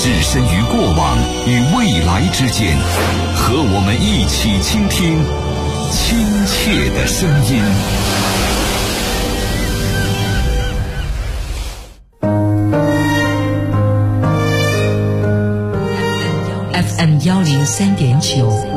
置身于过往与未来之间，和我们一起倾听亲切的声音。 FM 103.9。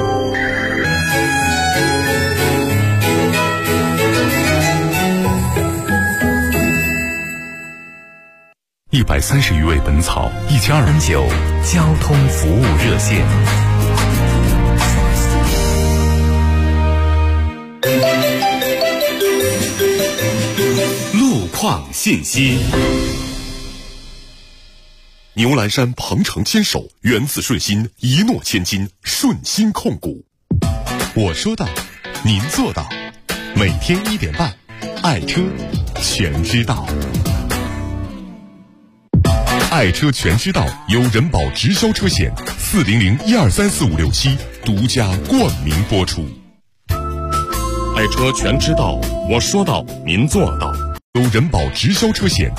130余位本草，一家人酒交通服务热线。 路况信息。牛栏山鹏程牵手，源自顺心，一诺千金，顺心控股。我说到，您做到。每天1点半，爱车全知道。爱车全知道由人保直销车险400-1234567独家冠名播出。爱车全知道，我说到您做到，由人保直销车险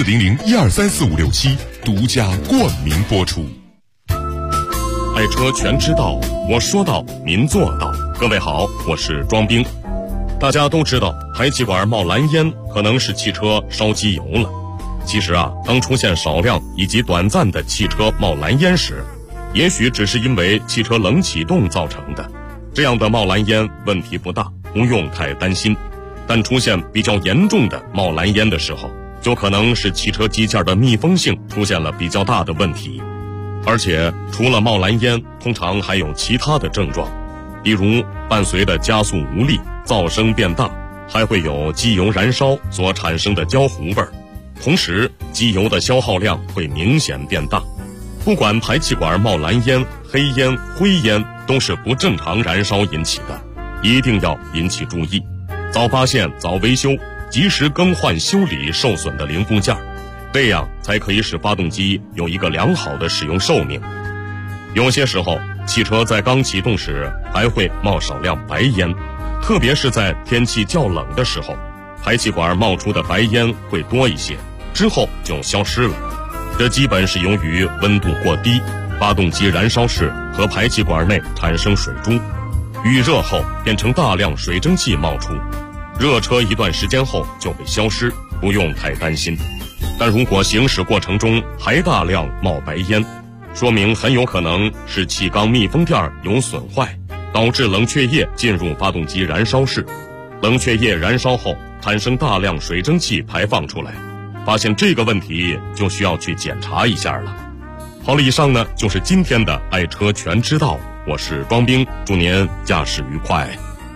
400-1234567独家冠名播出。爱车全知道，我说到您做到。各位好，我是庄兵。大家都知道，排气管冒蓝烟可能是汽车烧机油了。其实当出现少量以及短暂的汽车冒蓝烟时，也许只是因为汽车冷启动造成的。这样的冒蓝烟问题不大，不用太担心。但出现比较严重的冒蓝烟的时候，就可能是汽车机件的密封性出现了比较大的问题。而且除了冒蓝烟，通常还有其他的症状，比如伴随的加速无力、噪声变大，还会有机油燃烧所产生的焦糊味儿。同时，机油的消耗量会明显变大。不管排气管冒蓝烟、黑烟、灰烟，都是不正常燃烧引起的，一定要引起注意，早发现、早维修，及时更换修理受损的零部件，这样才可以使发动机有一个良好的使用寿命。有些时候，汽车在刚启动时还会冒少量白烟，特别是在天气较冷的时候，排气管冒出的白烟会多一些，之后就消失了。这基本是由于温度过低，发动机燃烧室和排气管内产生水珠，遇热后变成大量水蒸气冒出，热车一段时间后就会消失，不用太担心。但如果行驶过程中还大量冒白烟，说明很有可能是气缸密封垫有损坏，导致冷却液进入发动机燃烧室，冷却液燃烧后产生大量水蒸气排放出来，发现这个问题就需要去检查一下了。好了，以上呢就是今天的爱车全知道，我是庄兵，祝您驾驶愉快。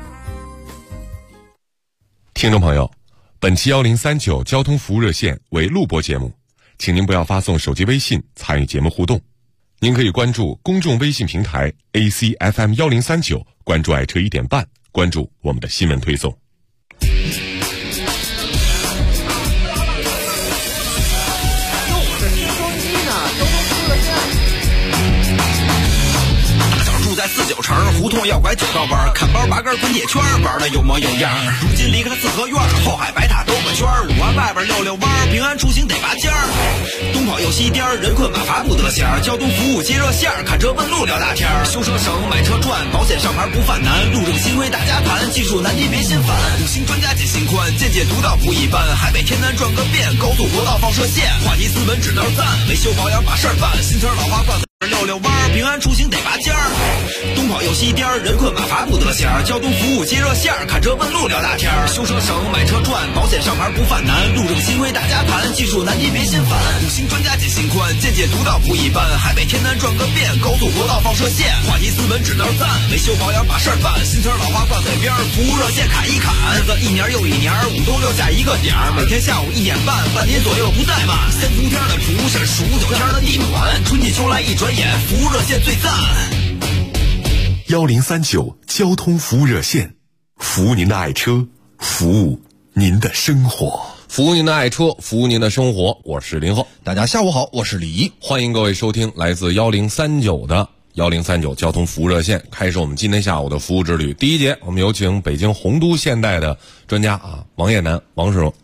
听众朋友，本期1039交通服务热线为录播节目，请您不要发送手机微信参与节目互动。您可以关注公众微信平台 ACFM 1039，关注爱车1点半，关注我们的新闻推送。 在49城胡同要拐9道弯，看包8根滚铁圈，玩的有模有样。如今离开四合院，后海白塔兜个圈，5环外边溜溜弯，平安出行得拔尖儿。东跑又西颠，人困马乏不得闲。交通服务接热线，看车问路聊大天。修车省，买车赚，保险上牌不犯难。路政新规大家谈，技术难题别心烦。5星专家解心宽，见解独到不一般。海北天南转个遍，高速国道放射线，话题斯文指道赞，维修保养把事儿办。新车老花换溜溜弯，平安出行得拔尖儿。东跑又西颠，人困马乏不得闲。交通服务接热线，看车问路聊大天。修车省，买车赚，保险上牌不犯难。路政新规大家谈，技术难题别心烦。5星专家解心宽，见解独到不一般。海北天南转个遍，高速国道放射线，话题斯文指道赞，维修保养把事儿办。新车老花挂嘴边，服务热线砍一砍。日子一年又一年，5都6下一个点儿。每天下午1点半，半年左右不怠慢。3伏天的厨师，数9天的地暖，春季秋来一转眼，服务热线最赞。 1039交通服务热线，服务您的爱车，服务您的生活， 服务您的爱车，服务您的生活。我是林浩， 大家下午好，我是李怡， 欢迎各位收听来自1039的1039交通服务热线，开始我们今天下午的服务之旅。第一节，我们有请北京洪都现代的专家王艳楠王师傅。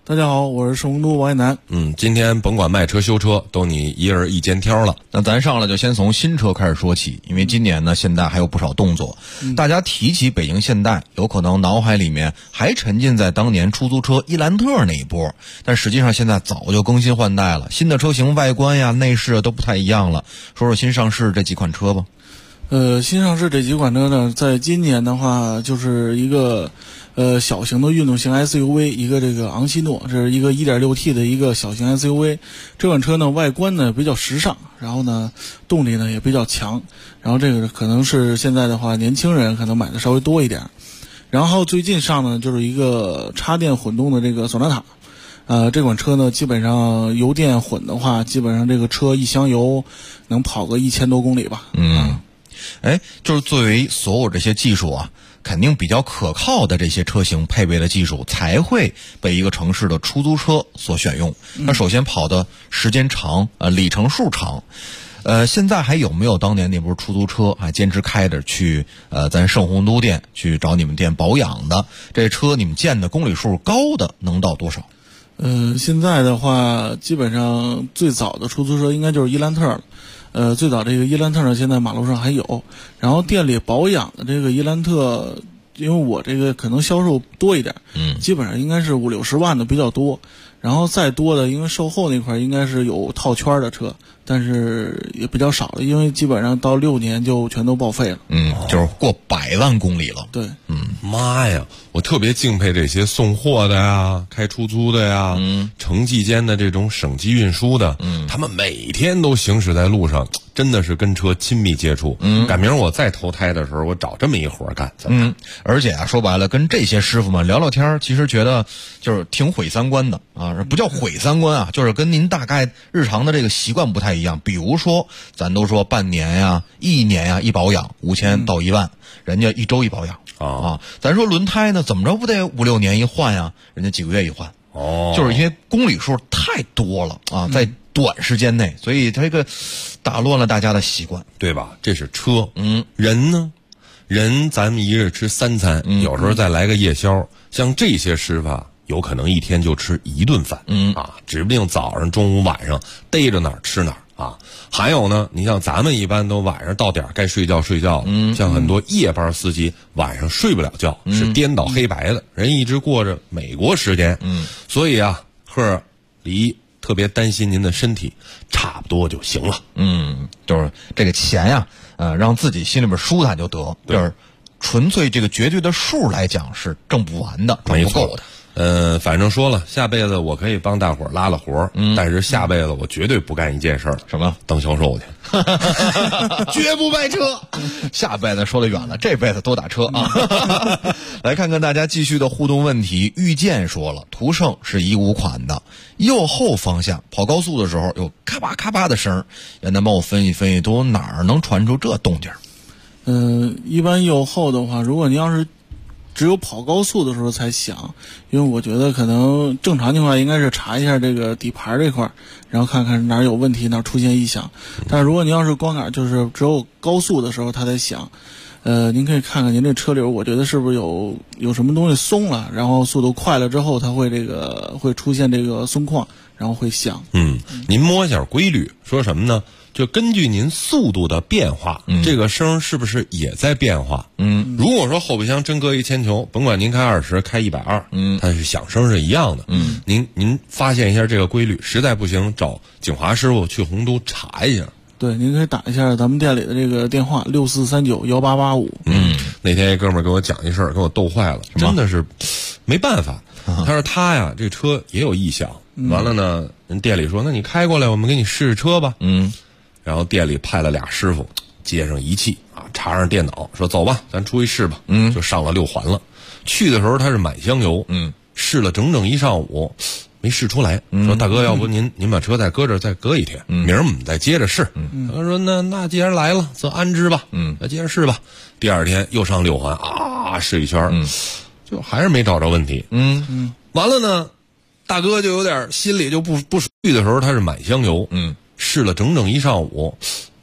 大家好，我是盛洪都王一楠。 今天甭管卖车修车，都你一人一肩挑了。 那咱上来就先从新车开始说起，因为今年呢，现代还有不少动作。大家提起北京现代，有可能脑海里面还沉浸在当年出租车伊兰特那一波，但实际上现在早就更新换代了，新的车型外观呀、内饰都不太一样了。说说新上市这几款车吧。 新上市这几款车呢，在今年的话，就是一个小型的运动型 SUV， 一个这个昂希诺，这是一个 1.6T 的一个小型 SUV。这款车呢，外观呢比较时尚，然后呢动力呢也比较强，然后这个可能是现在的话年轻人可能买的稍微多一点。然后最近上呢就是一个插电混动的这个索纳塔。这款车呢，基本上油电混的话，基本上这个车一箱油能跑个1000多公里吧。 就是作为所有这些技术啊，肯定比较可靠的这些车型配备的技术，才会被一个城市的出租车所选用。那首先跑的时间长，里程数长。现在还有没有当年那波出租车还坚持开着去咱盛洪都店去找你们店保养的？这车你们建的公里数高的能到多少？ 现在的话，基本上最早的出租车应该就是伊兰特了。最早这个伊兰特呢，现在马路上还有。然后店里保养的这个伊兰特，因为我这个可能销售多一点，基本上应该是50-60万的比较多。然后再多的，因为售后那块应该是有套圈的车，但是也比较少了，因为基本上到6年就全都报废了。 就是过100万公里了。 对， 妈呀，我特别敬佩这些送货的呀、开出租的呀、城际间的这种省级运输的，他们每天都行驶在路上，真的是跟车亲密接触。赶明儿我再投胎的时候，我找这么一活干。 而且啊，说白了，跟这些师傅们聊聊天，其实觉得就是挺毁三观的啊，不叫毁三观啊，就是跟您大概日常的这个习惯不太一样。比如说，咱都说半年呀、1年呀一保养5000到1万，人家1周一保养啊。咱说轮胎呢，怎么着不得5-6年一换呀？人家几个月一换。就是因为公里数太多了啊，在短时间内，所以这个打乱了大家的习惯， 对吧？这是车。人呢？人咱们一日吃3餐，有时候再来个夜宵。像这些师傅有可能一天就吃1顿饭，指不定早上、中午、晚上逮着哪儿吃哪儿啊。还有呢，你像咱们一般都晚上到点该睡觉睡觉，像很多夜班司机晚上睡不了觉，是颠倒黑白的，人一直过着美国时间，所以啊，李特别担心您的身体，差不多就行了。 就是这个钱呀，让自己心里边舒坦就得，就是纯粹这个绝对的数来讲是挣不完的，挣不够的。 反正说了，下辈子我可以帮大伙儿拉了活，但是下辈子我绝对不干一件事儿， 什么？ 当销售去， 绝不卖车。下辈子说得远了，这辈子多打车啊！来看看大家继续的互动问题。遇见说了，途胜是15款的，右后方向跑高速的时候有咔吧咔吧的声，让他帮我分析分析，都哪儿能传出这动静？ 一般右后的话，如果你要是只有跑高速的时候才响，因为我觉得可能正常情况应该是查一下这个底盘这块，然后看看哪儿有问题，哪儿出现异响。但是如果您要是光杆就是只有高速的时候它才响，您可以看看您这车流，我觉得是不是有什么东西松了，然后速度快了之后它会会出现这个松旷，然后会响。 您摸一下规律，说什么呢？就根据您速度的变化，这个声是不是也在变化？如果说后备箱真搁一铅球，甭管您开20开120，它是响声是一样的。您发现一下这个规律，实在不行找景华师傅去洪都查一下。 对，您可以打一下咱们店里的这个电话64391885。 那天一哥们儿跟我讲一事儿，给我逗坏了，真的是没办法。他说他呀，这车也有异响，完了呢，人店里说，那你开过来，我们给你试试车吧。然后店里派了俩师傅，接上仪器插上电脑，说走吧，咱出去试吧。就上了6环了。去的时候他是满箱油，试了整整1上午，没试出来。说大哥，要不您把车再搁这儿，再搁一天，明儿我们再接着试。他说那既然来了，则安之吧。那接着试吧。第二天又上6环试一圈，就还是没找着问题。完了呢，大哥就有点心里就不舒服的时候，他是满箱油。试了整整1上午，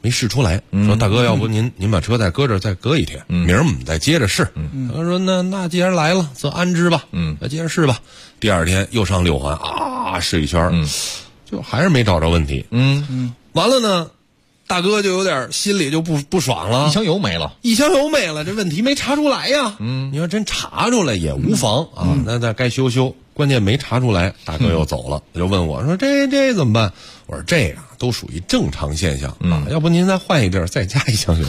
没试出来，说大哥，要不您把车再搁这儿再搁一天，明儿我们再接着试。他说那既然来了，则安之吧，再接着试吧。第二天又上6环啊，试一圈，就还是没找着问题。完了呢，大哥就有点心里就不爽了， 一箱油没了， 这问题没查出来呀。你要真查出来也无妨啊，那该修修。关键没查出来，大哥又走了，就问我说这怎么办？我说这个都属于正常现象啊，要不您再换一地儿再加1箱油，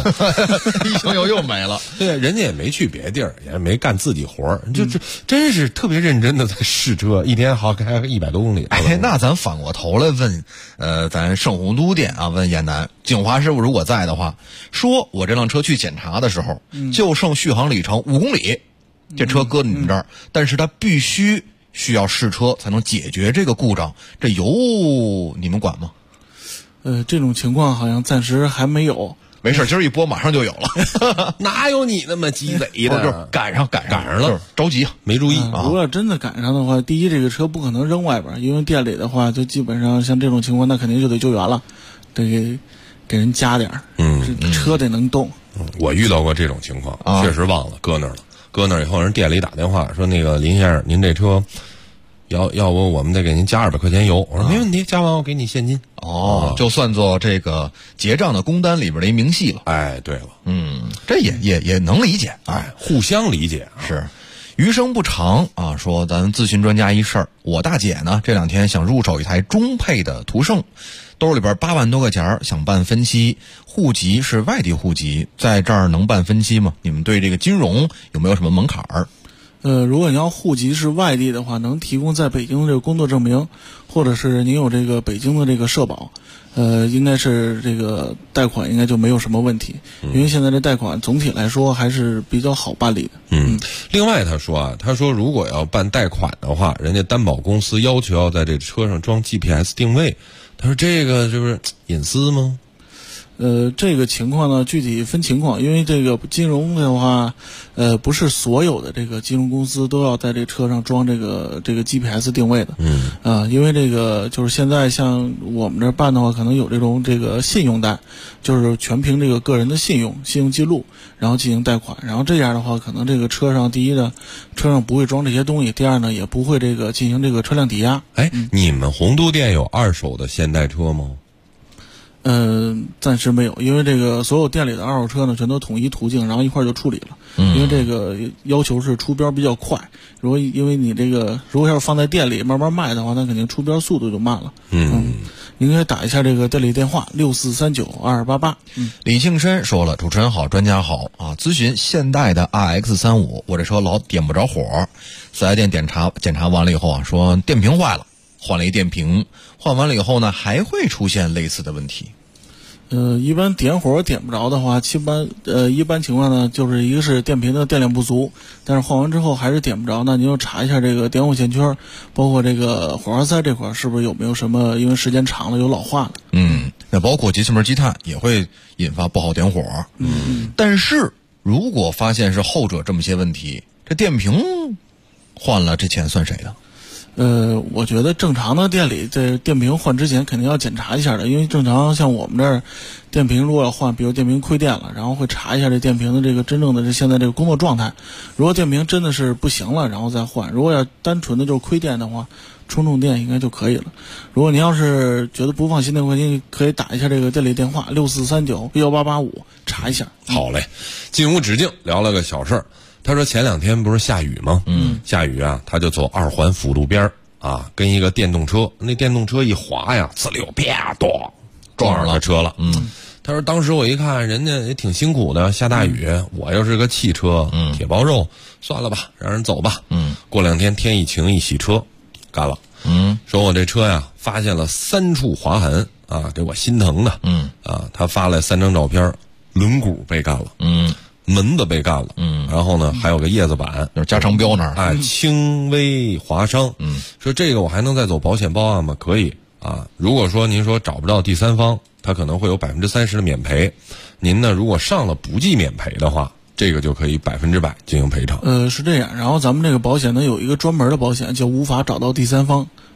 1箱油又没了。 对，人家也没去别地儿，也没干自己活儿，就真是特别认真的在试车，一天好开100多公里。 那咱反过头来问，咱圣洪都店啊，问燕南景华师傅如果在的话，说我这辆车去检查的时候，就剩续航里程5公里，这车搁你们这儿，但是它必须需要试车才能解决这个故障，这油你们管吗？ 这种情况好像暂时还没有。 没事，今儿一播马上就有了。 哪有你那么鸡贼的？ 就是赶上了，着急没注意。 如果真的赶上的话，第一，这个车不可能扔外边，因为店里的话，就基本上像这种情况，那肯定就得救援了，得给人加点儿。车得能动。 我遇到过这种情况，确实忘了搁那儿了。搁那儿以后，人店里打电话说：“那个林先生，您这车要不我们再给您加200块钱油。”我说：“没问题，加完我给你现金。” 就算作这个结账的工单里边的一明细了。 哎，对了， 这也能理解， 互相理解是。余生不长啊，说咱咨询专家一事儿，我大姐呢这2天想入手一台中配的途胜，兜里边8万多块钱，想办分期，户籍是外地户籍，在这儿能办分期吗？你们对这个金融有没有什么门槛儿？ 如果你要户籍是外地的话，能提供在北京的这个工作证明，或者是您有这个北京的这个社保，应该是这个贷款应该就没有什么问题，因为现在这贷款总体来说还是比较好办理的。 另外他说如果要办贷款的话，人家担保公司要求要在这车上装 GPS 定位，他说这个就是隐私吗？ 这个情况呢，具体分情况，因为这个金融的话，不是所有的这个金融公司都要在这车上装这个 GPS 定位的。因为这个就是现在像我们这办的话，可能有这种这个信用贷，就是全凭这个个人的信用记录，然后进行贷款，然后这样的话，可能这个车上第一呢，车上不会装这些东西，第二呢，也不会这个进行这个车辆抵押。 你们洪都店有2手的现代车吗？ 暂时没有，因为这个所有店里的2手车呢，全都统一途径，然后一块就处理了。因为这个要求是出标比较快，因为你这个如果要是放在店里慢慢卖的话，那肯定出标速度就慢了。您可以打一下这个店里电话64392288。 李庆深说了，主持人好，专家好啊！咨询现代的 RX35，我这车老点不着火，4S店检查完了以后啊，说电瓶坏了，换了一电瓶，换完了以后呢，还会出现类似的问题。 一般点火点不着的话，一般情况呢，就是一个是电瓶的电量不足，但是换完之后还是点不着，那您就查一下这个点火线圈，包括这个火花塞这块是不是有没有什么，因为时间长了有老化了。 那包括节气门积碳也会引发不好点火。但是如果发现是后者这么些问题，这电瓶换了，这钱算谁的？ 我觉得正常的店里这电瓶换之前肯定要检查一下的，因为正常像我们这儿电瓶如果要换，比如电瓶亏电了，然后会查一下这电瓶的这个真正的现在这个工作状态。如果电瓶真的是不行了，然后再换；如果要单纯的就是亏电的话，充电应该就可以了。如果您要是觉得不放心的话，您可以打一下这个店里电话64391885查一下。 好嘞，进无止境聊了个小事儿。他说前2天不是下雨吗？下雨啊，他就走2环辅路边啊，跟一个电动车，那电动车一滑呀，呲溜啪咚撞上他车了。他说当时我一看人家也挺辛苦的，下大雨，我又是个汽车，铁包肉，算了吧，让人走吧。过2天天一晴一洗车，干了。说我这车呀发现了3处划痕啊，给我心疼的。他发来3张照片，轮毂被干了。门子被干了，然后呢，还有个叶子板， 就是加长标那儿， 轻微划伤。说这个我还能再走保险报案吗？可以啊。如果说您说找不到第三方，他可能会有30%的免赔。您呢，如果上了不计免赔的话，这个就可以100%进行赔偿。 是这样。然后咱们这个保险呢有一个专门的保险叫无法找到第三方。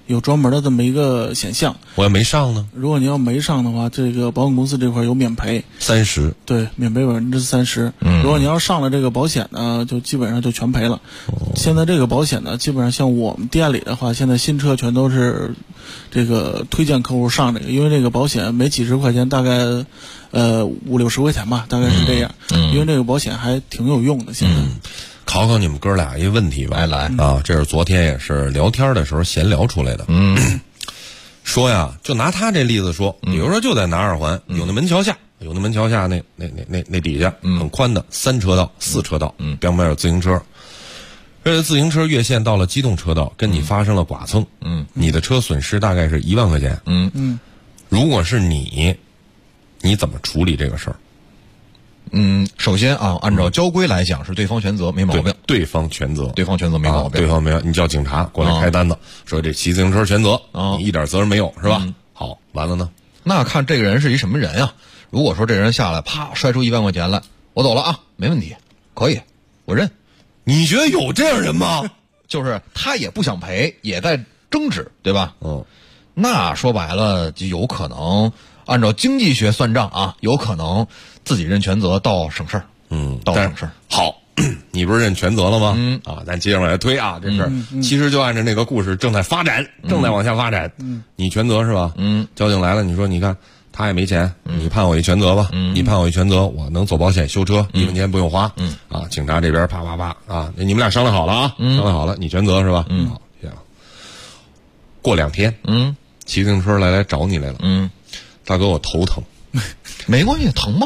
有专门的这么一个选项。 我要没上呢？ 如果你要没上的话，这个保险公司这块有免赔 30%， 对，免赔30%。如果你要上了这个保险呢，就基本上就全赔了。现在这个保险呢，基本上像我们店里的话，现在新车全都是这个推荐客户上这个，因为这个保险没几十块钱，大概50-60块钱吧，大概是这样。因为这个保险还挺有用的。现在考考你们哥俩一个问题吧。 来啊，这是昨天也是聊天的时候闲聊出来的。说呀，就拿他这例子说，比如说就在南二环，有那门桥下那底下很宽的3车道、4车道，边边有自行车。这自行车越线到了机动车道，跟你发生了剐蹭，你的车损失大概是1万块钱。如果是你怎么处理这个事儿？ 首先啊，按照交规来讲是对方全责，没毛病。 对方全责没毛病。 对方没有，你叫警察过来开单子，说这骑自行车全责，你一点责任没有，是吧？好，完了呢？ 那看这个人是一什么人啊？如果说这人下来啪摔出1万块钱来，我走了啊，没问题，可以，我认。 你觉得有这样人吗？ 就是他也不想赔，也在争执，对吧？那说白了就有可能按照经济学算账啊，有可能自己认全责到省事儿。到省事儿。 好，你不是认全责了吗？咱接着往下推啊，这事儿其实就按照那个故事正在发展，正在往下发展。你全责是吧？交警来了，你说你看他也没钱，你判我一全责吧。你判我一全责，我能走保险修车，1分钱不用花。警察这边啪啪啪啊，你们俩商量好了啊，商量好了，你全责是吧？好，行。过2天，骑自行车来找你来了。大哥，我头疼。 没关系，疼吗？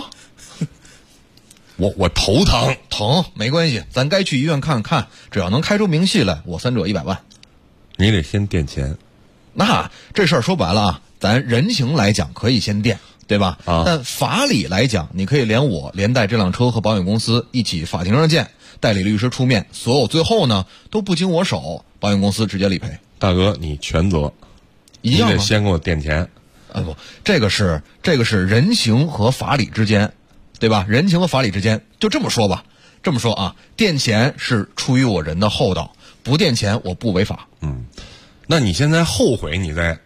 我头疼没关系，咱该去医院看看，只要能开出明细来，我3者100万。 你得先垫钱。 那这事儿说白了啊，咱人情来讲可以先垫，对吧？但法理来讲，你可以连带这辆车和保险公司一起法庭上见，代理律师出面，所有最后呢都不经我手，保险公司直接理赔。 大哥，你全责， 一样吗？ 你得先给我垫钱。 不，这个是人情和法理之间，对吧？人情和法理之间，就这么说吧。这么说啊，垫钱是出于我人的厚道，不垫钱我不违法。 那你现在后悔你在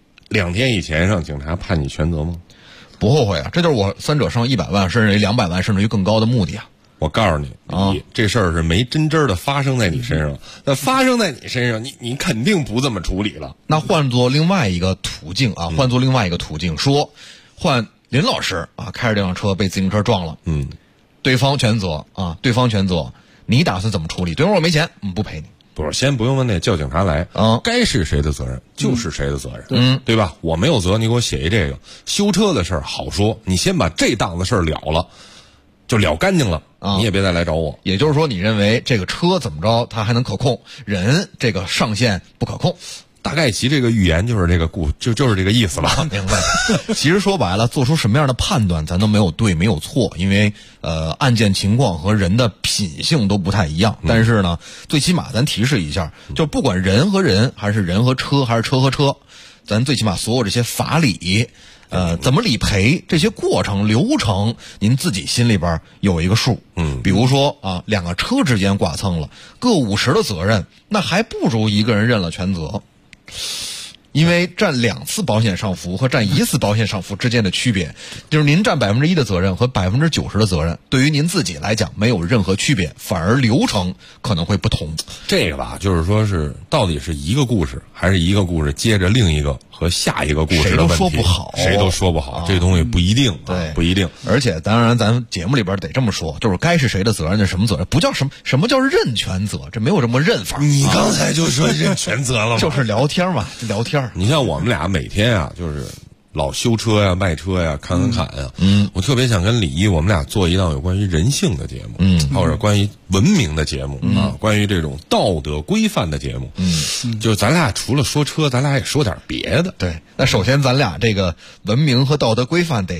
2天以前让警察判你全责吗？ 不后悔啊，这就是我3者上100万，甚至于200万，甚至于更高的目的啊。 我告诉你，这事儿是没真的发生在你身上，那发生在你身上，你肯定不这么处理了。 那换作另外一个途径啊，说换林老师啊，开着这辆车被自行车撞了，对方全责，你打算怎么处理？对方说没钱，不赔你。 不是，先不用问那叫警察来，该是谁的责任就是谁的责任，对吧？我没有责，你给我写一这个修车的事儿好说，你先把这档子事儿了了，就了干净了，你也别再来找我。 也就是说，你认为这个车怎么着，它还能可控，人这个上限不可控。 大概其这个预言就是这个就是这个意思吧。 明白。其实说白了，做出什么样的判断，咱都没有对，没有错，因为案件情况和人的品性都不太一样。但是呢，最起码咱提示一下，就不管人和人，还是人和车，还是车和车，咱最起码所有这些法理，怎么理赔这些过程流程，您自己心里边有一个数。比如说啊，2个车之间剐蹭了，各50的责任，那还不如一个人认了全责。因为占2次保险上浮和占1次保险上浮之间的区别，就是您占1%的责任和90%的责任，对于您自己来讲没有任何区别，反而流程可能会不同。 这个吧，就是说是到底是一个故事，还是一个故事接着另一个和下一个故事的问题， 谁都说不好， 谁都说不好，这东西不一定， 对， 不一定。 而且当然，咱节目里边得这么说，就是该是谁的责任，那什么责任，不叫什么叫认全责，这没有这么认法。 你刚才就说认全责了吗？ 就是聊天嘛，聊天。 你像我们俩每天啊，就是老修车呀、卖车呀、看呀。我特别想跟李一，我们俩做一档有关于人性的节目，或者关于文明的节目啊，关于这种道德规范的节目。就是咱俩除了说车，咱俩也说点别的。 对，那首先咱俩这个文明和道德规范得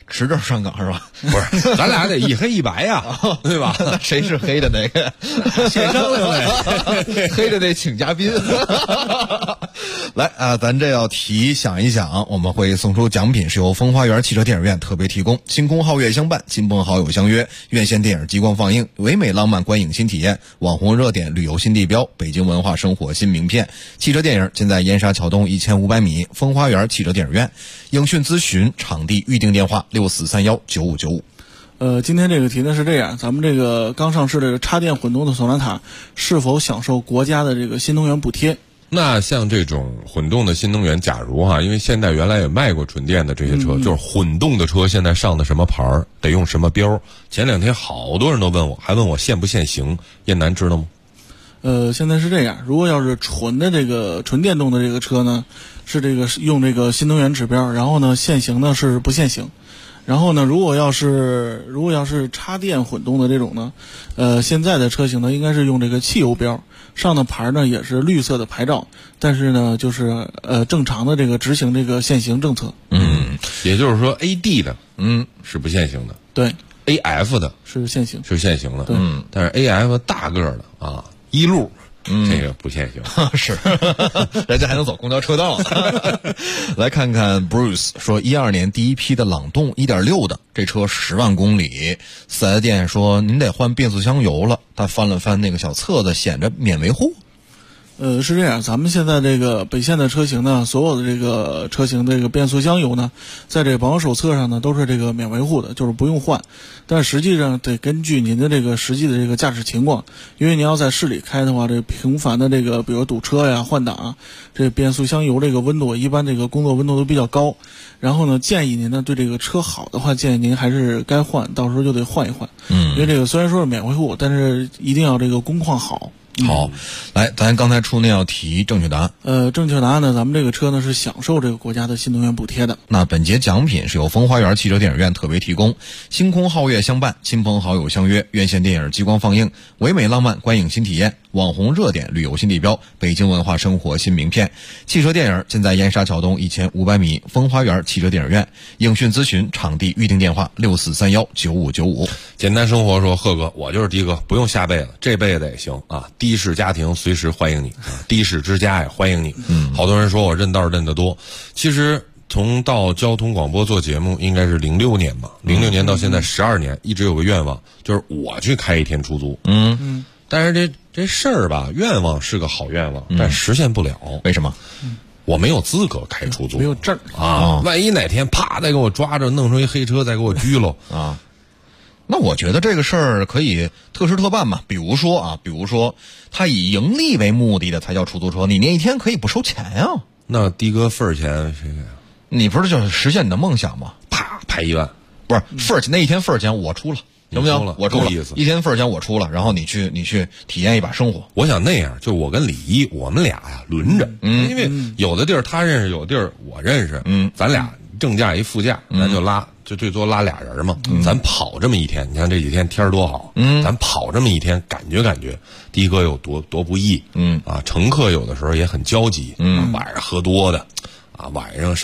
持证上岗是吧？ 不是，咱俩得一黑一白呀，对吧？ 那谁是黑的那个？ 先商量呗， 黑的得请嘉宾。来啊，咱这要想一想，我们会送出奖品，是由风花园汽车电影院特别提供。星空皓月相伴，亲朋好友相约，院线电影极光放映，唯美浪漫观影新体验，网红热点旅游新地标，北京文化生活新名片。汽车电影尽在燕莎桥东1500米风花园汽车电影院。影讯咨询场地预订电话64319595。 今天这个题呢是这样，咱们这个刚上市的插电混动的索纳塔是否享受国家的这个新能源补贴？ 那像这种混动的新能源，假如因为现代原来也卖过纯电的这些车，就是混动的车现在上的什么牌儿，得用什么标？前2天好多人都问我，还问我限不限行，燕南知道吗？ 现在是这样，如果要是纯电动的这个车呢，是用这个新能源指标，然后呢限行呢是不限行。然后呢，如果要是插电混动的这种呢，现在的车型呢应该是用这个汽油标，上的牌呢也是绿色的牌照，但是呢就是正常的这个执行这个限行政策。 也就是说 AD 的是不限行的， 对 ，AF 的是限行的， 对， 但是 AF 大个的一路。这个不限行。 是，人家还能走公交车道。来看看 Bruce 说，12年第一批的朗动1.6的这车10万公里，4S店说您得换变速箱油了。他翻了翻那个小册子，显着免维护。 是这样，咱们现在这个北线的车型呢，所有的这个车型这个变速箱油呢，在这个保养手册上呢都是这个免维护的，就是不用换。但实际上得根据您的这个实际的这个驾驶情况，因为您要在市里开的话，这频繁的这个比如堵车呀、换挡，这变速箱油这个温度一般这个工作温度都比较高。然后呢，建议您呢对这个车好的话，建议您还是该换，到时候就得换一换。因为这个虽然说是免维护，但是一定要这个工况好。 好，来，咱刚才出那道题正确答案。 正确答案呢，咱们这个车呢是享受这个国家的新能源补贴的。 那本节奖品是由风花园汽车电影院特别提供，星空皓月相伴，亲朋好友相约，院线电影极光放映，唯美浪漫观影新体验，网红热点旅游新地标，北京文化生活新名片。汽车电影尽在燕莎桥东1500米风花园汽车电影院。影讯咨询场地预订电话64319595。 简单生活说，贺哥，我就是的哥，不用下辈子，这辈子也行啊。的士家庭随时欢迎你，的士之家也欢迎你。好多人说我认道认得多，其实从到交通广播做节目应该是06年吧，06年到现在12年，一直有个愿望，就是我去开一天出租。但是这事儿吧，愿望是个好愿望，但实现不了。 为什么？ 我没有资格开出租， 没有证万一哪天啪再给我抓着，弄出一黑车再给我拘了那我觉得这个事儿可以特事特办嘛。比如说他以盈利为目的的才叫出租车，你那一天可以不收钱呀。 那的哥份儿钱谁给？ 你不是就是实现你的梦想吗？ 啪拍1万， 不是份儿钱，那一天份儿钱我出了。行不行？我出了，一天份儿钱我出了，然后你去体验一把生活。 我想那样，就我跟李一，我们俩呀轮着，因为有的地儿他认识，有的地儿我认识，咱俩正驾一副驾，咱就最多拉俩人嘛，咱跑这么一天，你看这几天天多好，咱跑这么一天，感觉的哥有多不易，乘客有的时候也很焦急，晚上喝多的，晚上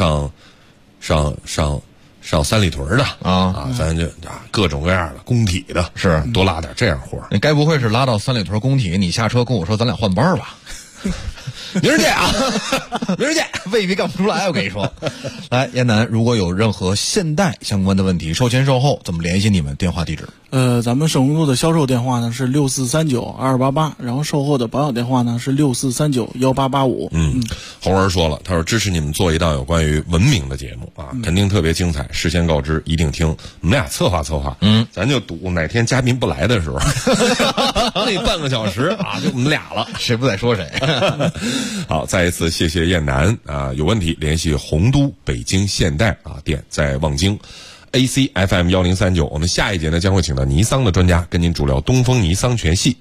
上三里屯的咱就各种各样的工体的， 是多拉点这样活。 你该不会是拉到三里屯工体，你下车跟我说咱俩换班吧？ 明儿见啊，明儿见， 未必干不出来。我跟你说，来，燕南，如果有任何现代相关的问题，售前售后怎么联系你们？电话地址？ 咱们盛虹路的销售电话呢是64392288，然后售后的保养电话呢是64391885。 红儿说了，他说支持你们做一档有关于文明的节目肯定特别精彩，事先告知，一定听。我们俩策划，咱就赌哪天嘉宾不来的时候，那半个小时就我们俩了， 谁不在说谁。 好，再一次谢谢燕南有问题联系洪都北京现代店在望京。ACFM 1039，我们下一节呢将会请到尼桑的专家跟您主聊东风尼桑全系。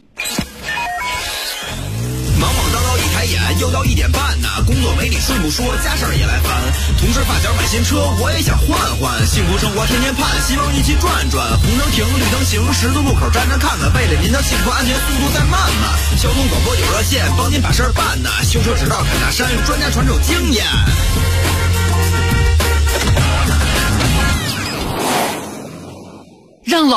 忙忙叨叨一抬眼，又到1点半呢，工作没你顺不说，家事儿也来烦。同事发小买新车，我也想换换，幸福生活天天盼，希望一起转转。红灯停，绿灯行，十字路口站着看看，为了您的幸福安全，速度再慢慢。交通广播有热线，帮您把事儿办呢。修车直到砍大山，专家传授经验。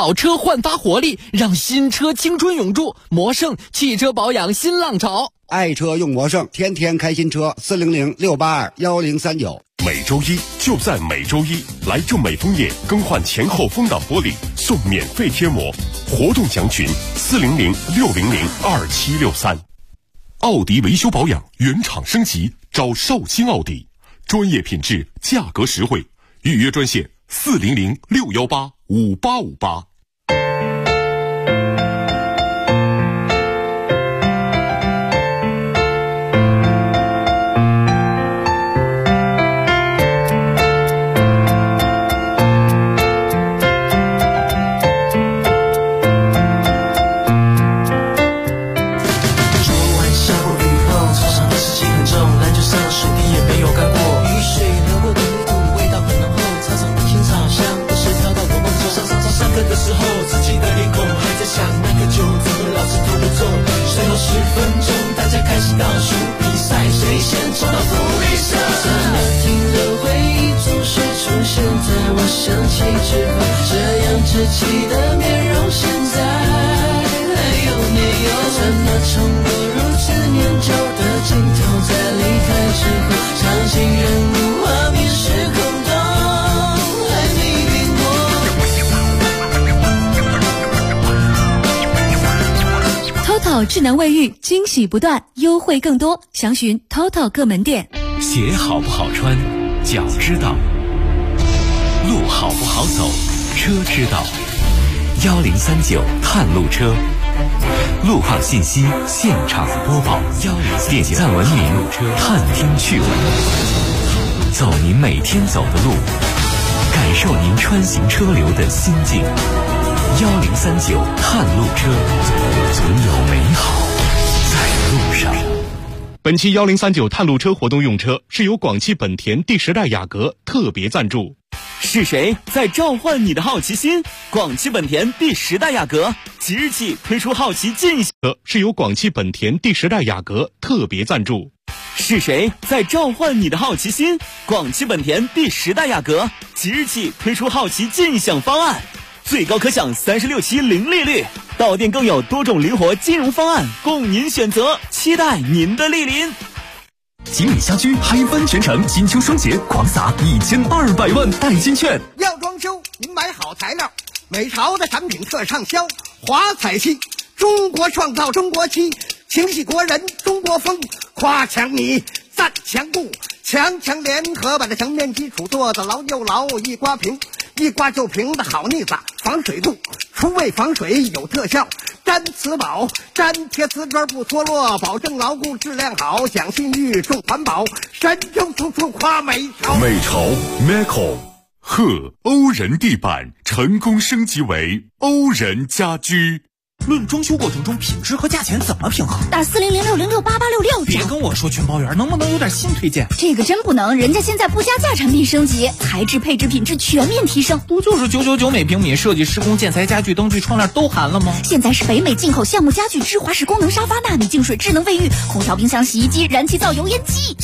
老车焕发活力，让新车青春永驻。魔胜汽车保养新浪潮， 爱车用魔胜，天天开新车。400-682-1039。 每周一就在每周一，来正美枫叶更换前后风挡玻璃送免费贴膜，活动详询400-600-2763。奥迪维修保养原厂升级，找绍兴奥迪，专业品质，价格实惠，预约专线400-618-5858。 智能卫浴惊喜不断，优惠更多，详询 TOTO 各门店。 鞋好不好穿，脚知道；路好不好走，车知道。1039探路车，路况信息现场播报。点赞文明，探听趣闻，走您每天走的路，感受您穿行车流的心境。1039探路车，总有美好在路上。 本期1039探路车活动用车是由广汽本田第10代雅阁特别赞助。 是谁在召唤你的好奇心？广汽本田第10代雅阁即日起推出好奇尽是由广汽本田第10代雅阁特别赞助。 是谁在召唤你的好奇心？广汽本田第10代雅阁即日起推出好奇尽享方案，最高可享36期零利率，到店更有多种灵活金融方案供您选择，期待您的莅临。 锦里家居嗨翻全城，金秋双节狂撒1200万代金券。 要装修，您买好材料，美潮的产品特畅销，华彩漆，中国创造中国漆，情系国人中国风，夸墙米，赞墙布，强联合把这墙面基础做得牢又牢，一刮平，一刮就平的好腻子，防水度，除味防水有特效，粘瓷宝，粘贴瓷砖不脱落，保证牢固质量好，讲信誉重环保，神州处处夸美潮。 美潮 Meco 欧人地板成功升级为欧人家居。 论装修过程中品质和价钱怎么平衡？ 打400-606-8866。 别跟我说全包圆，能不能有点新推荐？ 这个真不能，人家现在不加价产品升级，材质配置品质全面提升。 不就是999每平米，设计施工建材家具灯具窗帘都含了吗？ 现在是北美进口橡木家具、芝华士功能沙发、纳米净水、智能卫浴、空调、冰箱、洗衣机、燃气灶、油烟机。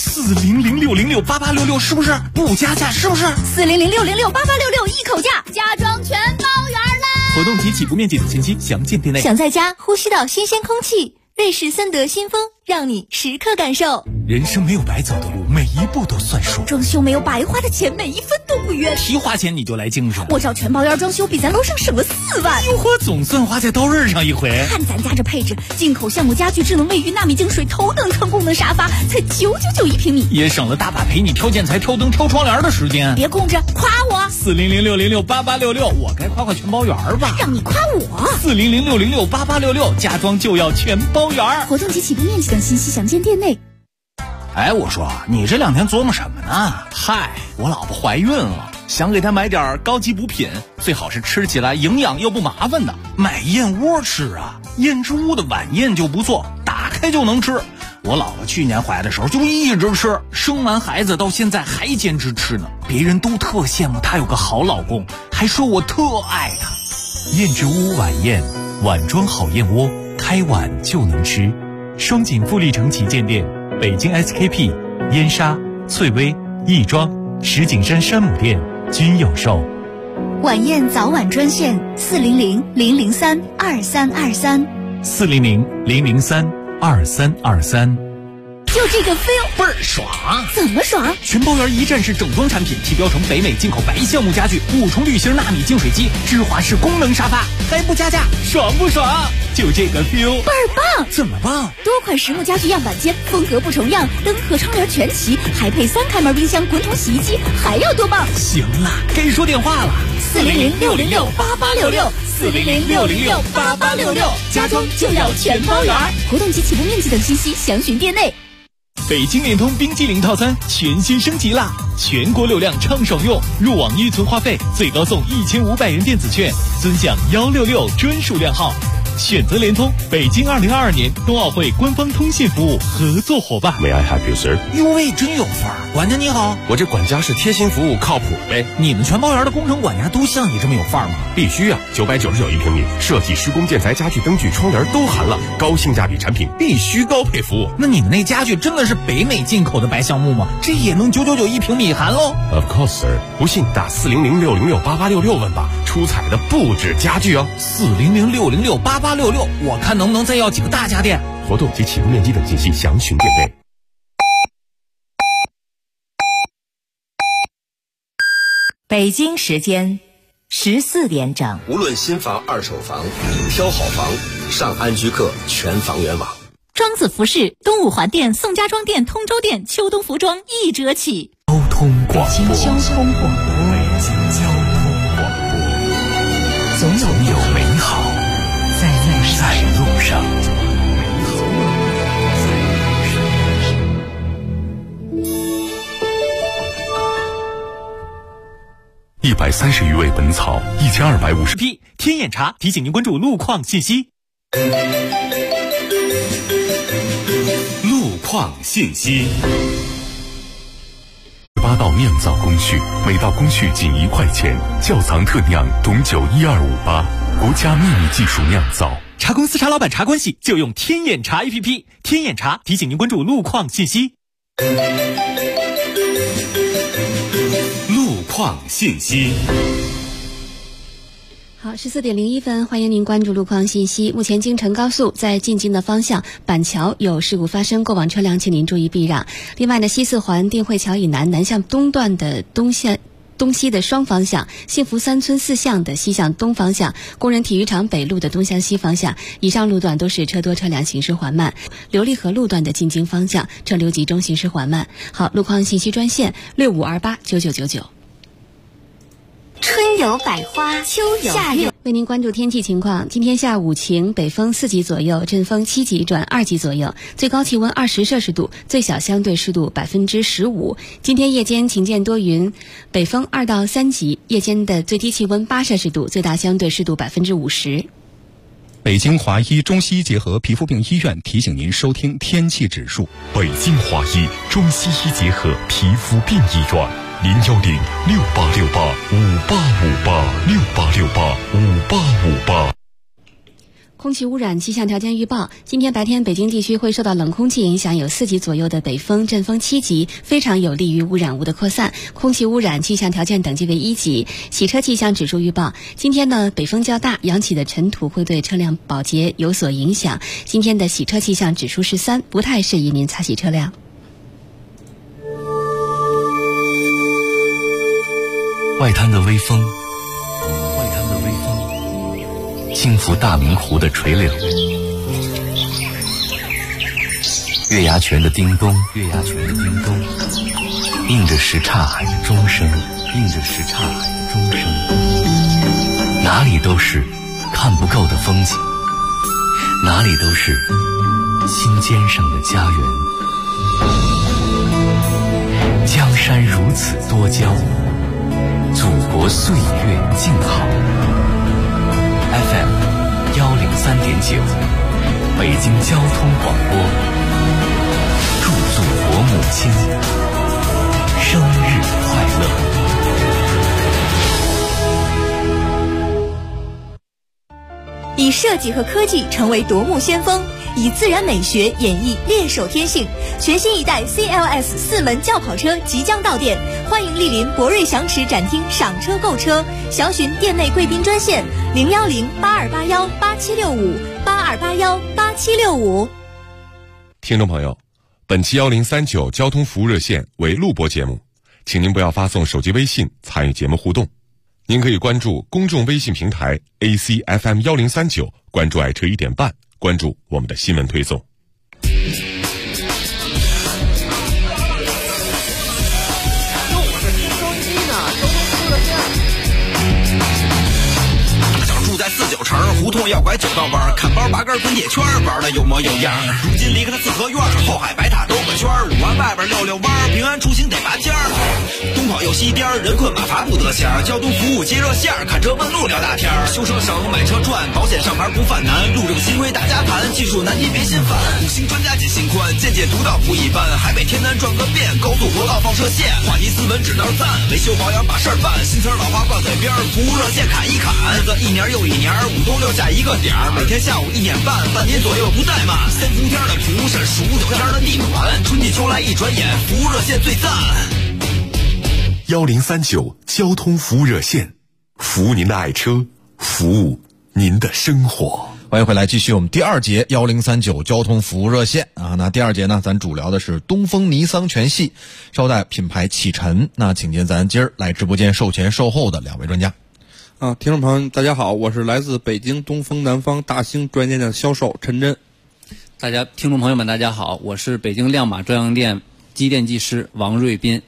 400-606-8866是不是不加价？是不是 400-606-8866一口价，家装全包圆啦！ 活动及起步面积等信息详见店内。 想在家呼吸到新鲜空气，瑞士森德新风让你时刻感受。 人生没有白走的路，每一步都算数。 装修没有白花的钱，每一分都不冤。 提花钱你就来精神， 我找全包圆装修比咱楼上省了4万。 哟呵，总算花在刀刃上一回。 看咱家这配置，进口橡木家具、智能卫浴、纳米净水、头等舱功能沙发，才999一平米， 也省了大把陪你挑建材、挑灯、挑窗帘的时间。 别空着，夸我。 400-606-8866，我该夸全包圆吧？ 让你夸我。 400-606-8866，家装就要全包圆。 活动及起步面积等信息详见店内。 哎，我说你这2天琢磨什么呢？嗨，我老婆怀孕了，想给她买点高级补品，最好是吃起来营养又不麻烦的。买燕窝吃啊，燕之屋的晚宴就不错，打开就能吃。我老婆去年怀的时候就一直吃，生完孩子到现在还坚持吃呢。别人都特羡慕她有个好老公，还说我特爱她。 燕之屋晚宴，碗装好燕窝，开碗就能吃。双井富力城旗舰店，北京 SKP、燕莎、翠微、亦庄、石景山山姆店均有售。 晚宴早晚专线 400-003-2323，400-003-2323。 就这个 feel 倍儿爽！ 怎么爽？ 全包圆一站式整装产品，提标成北美进口白橡木家具，5重滤芯纳米净水机，芝华士功能沙发，还不加价，爽不爽？就这个 feel 倍儿棒！ 怎么棒？ 多款实木家具样板间，风格不重样，灯和窗帘全齐，还配3开门冰箱、滚筒洗衣机，还要多棒？ 行了，该说电话了 ，400-606-8866，400-606-8866，家装就要全包圆。活动及起步面积等信息详询店内。 北京联通冰激凌套餐全新升级啦！全国流量畅爽用，入网预存话费最高送1500元电子券，尊享166专属量号。选择联通，北京2022年冬奥会官方通信服务合作伙伴。 May I help you, sir？ 哟喂，真有范儿！管家你好， 我这管家是贴心服务，靠谱呗。 你们全包圆的工程管家都像你这么有范儿吗？ 必须啊！999一平米，设计、施工、建材、家具、灯具、窗帘都含了，高性价比产品必须高配服务。 那你们那家具真的是北美进口的白橡木吗？这也能999一平米含喽 ？Of course, sir。不信打400-606-8866问吧，出彩的不止家具哦。 400-606-8866，我看能不能再要几个大家电。 活动及起步面积等信息详询店内。 北京时间14点整。 无论新房、二手房，挑好房，上安居客全房源网。 庄子服饰、东五环店、宋家庄店、通州店、秋冬服装1折起。 交通广播， 交通广播， 北京交通广播，总有美好在路上。130余味本草，1250 批天眼茶提醒您关注路况信息。 路况信息。8道酿造工序，每道工序仅1块钱，窖藏特酿董酒12588，国家秘密技术酿造。 茶公司茶老板茶关系就用天眼茶 APP， 天眼茶提醒您关注路况信息。 路况信息。 好，14点01分，欢迎您关注路况信息。目前京城高速在进京的方向板桥有事故发生，过往车辆请您注意避让。另外呢，西四环定慧桥以南向东段的东西的双方向，幸福三村4巷的西向东方向，工人体育场北路的东向西方向，以上路段都是车多车辆行驶缓慢。琉璃河路段的进京方向车流集中，行驶缓慢。好，路况信息专线65289999。 春有百花，秋有夏有。 为您关注天气情况，今天下午晴，北风4级左右，阵风7级转2级左右，最高气温20摄氏度，最小相对湿度15%。今天夜间晴间多云，北风2到3级，夜间的最低气温8摄氏度，最大相对湿度50%。 北京华医中西医结合皮肤病医院提醒您收听天气指数。 北京华医中西医结合皮肤病医院。010-6868-5858，6868-5858。 空气污染气象条件预报：今天白天北京地区会受到冷空气影响，有4级左右的北风，阵风7级，非常有利于污染物的扩散。空气污染气象条件等级为1级。洗车气象指数预报：今天呢，北风较大，扬起的尘土会对车辆保洁有所影响。今天的洗车气象指数是3，不太适宜您擦洗车辆。 外滩的微风，轻拂大明湖的垂柳，月牙泉的叮咚，映着什刹海的钟声，哪里都是看不够的风景，哪里都是心尖上的家园。江山如此多娇，祖国岁月静好。FM 103.9，北京交通广播，祝祖国母亲生日快乐。 以设计和科技成为夺目先锋， 以自然美学演绎猎手天性。全新一代 CLS 4门轿跑车即将到店，欢迎莅临博瑞祥驰展厅赏车购车，详询店内贵宾专线010-8281-8765，8281-8765。 听众朋友，本期1039交通服务热线为录播节目，请您不要发送手机微信参与节目互动。您可以关注公众微信平台 ACFM1039，关注爱车1点半，关注我们的新闻推送。 在49城胡同要拐9道弯，看包拔根滚铁圈，玩的有模有样。如今离开了四合院，后海白塔兜个圈，5环外边溜弯，平安出行得拔尖儿。东跑又西颠，人困马乏不得闲。交通服务接热线，看车问路聊大天。修车省，买车赚，保险上牌不犯难。路政新规大家谈，技术难题别心烦。5星专家解心宽，见解独到不一般。海北天南转个遍，高速国道放射线。话题斯文指道赞，维修保养把事儿办。新词老话挂嘴边，服务热线砍一砍。日子一年又一年，5通6下一个点儿，每天下午1点半，半年左右不怠慢。3伏天的服务是19天的地暖，春季秋来一转眼，服务热线最赞。 1039交通服务热线，服务您的爱车，服务您的生活。 欢迎回来，继续我们第2节1039交通服务热线啊。那第2节呢，咱主聊的是东风尼桑全系捎带品牌启辰。那请见咱今儿来直播间售前售后的2位专家。 听众朋友大家好，我是来自北京东风南方大兴专业店销售陈真。 听众朋友们大家好，我是北京亮马专营店机电技师王瑞斌。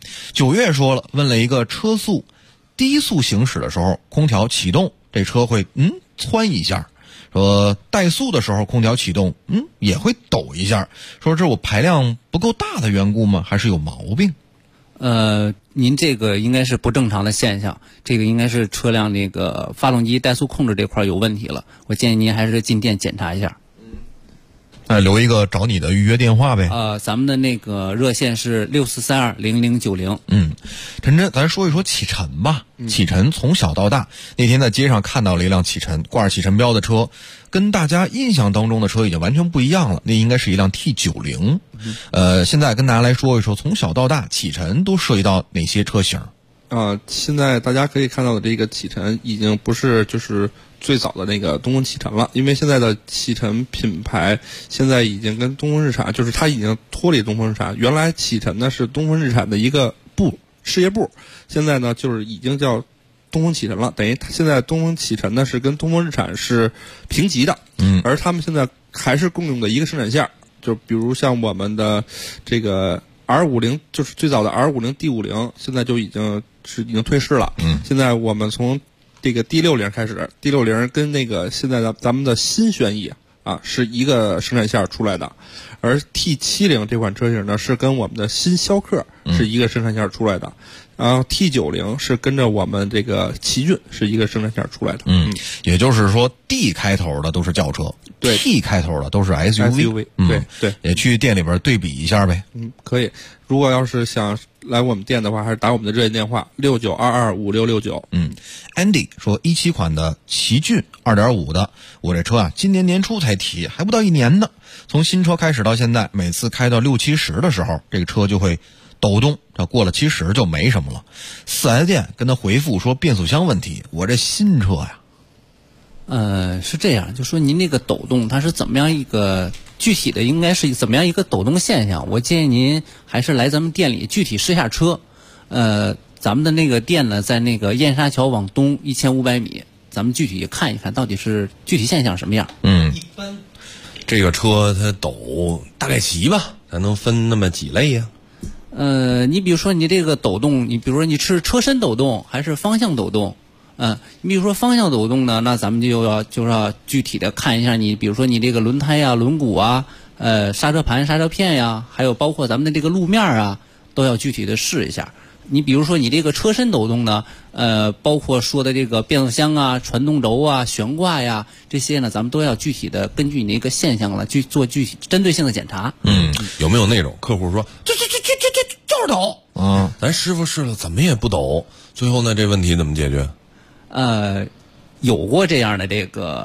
9月说了，问了一个车速低速行驶的时候空调启动，这车会窜一下，说怠速的时候空调启动也会抖一下，说这是我排量不够大的缘故吗？还是有毛病？ 您这个应该是不正常的现象，这个应该是车辆那个发动机怠速控制这块有问题了，我建议您还是进店检查一下。 留一个找你的预约电话呗。 咱们的那个热线是64320090。 陈真，咱说一说启辰吧。启辰从小到大，那天在街上看到了一辆启辰，挂着启辰标的车，跟大家印象当中的车已经完全不一样了。那应该是一辆 T90。现在跟大家来说一说，从小到大，启辰都涉及到哪些车型？ 现在大家可以看到的这个启辰已经不是就是最早的那个东风启辰了，因为现在的启辰品牌现在已经跟东风日产，就是它已经脱离东风日产。原来启辰呢是东风日产的一个事业部，现在呢就是已经叫东风启辰了，等于现在东风启辰呢是跟东风日产是平级的。而他们现在还是共用的一个生产线，就比如像我们的这个 R50， 就是最早的 R50 D50， 现在就已经退市了。现在我们从这个 D60 开始， D60 跟那个现在的咱们的新轩逸是一个生产线出来的，而 T70 这款车型呢是跟我们的新逍客是一个生产线出来的，然后 T90 是跟着我们这个奇骏是一个生产线出来的。 也就是说 D 开头的都是轿车， 对 ，T 开头的都是 SUV。 对， 也去店里边对比一下呗。 可以。如果要是想来我们店的话，还是打我们的热线电话69225669。 Andy 说17款的奇骏 2.5 的，我这车今年年初才提，还不到1年呢。从新车开始到现在，每次开到60-70的时候，这个车就会抖动，这过了70就没什么了。4S 店跟他回复说变速箱问题，我这新车呀。 是这样，就说您那个抖动它是怎么样一个具体的，应该是怎么样一个抖动现象？我建议您还是来咱们店里具体试下车。咱们的那个店呢，在那个燕莎桥往东1500米，咱们具体看一看到底是具体现象什么样。 一般这个车它抖大概齐吧，咱能分那么几类呀？ 你比如说你这个抖动，你比如说你是车身抖动还是方向抖动？你比如说方向抖动呢，那咱们就是要具体的看一下你，比如说你这个轮胎呀、轮毂啊、刹车盘、刹车片呀，还有包括咱们的这个路面啊，都要具体的试一下。你比如说你这个车身抖动呢，包括说的这个变速箱啊、传动轴啊、悬挂呀这些呢，咱们都要具体的根据你那个现象了去做具体针对性的检查。 有没有那种客户说这就是抖咱师傅试了怎么也不抖，最后呢这问题怎么解决？ 有过这样的这个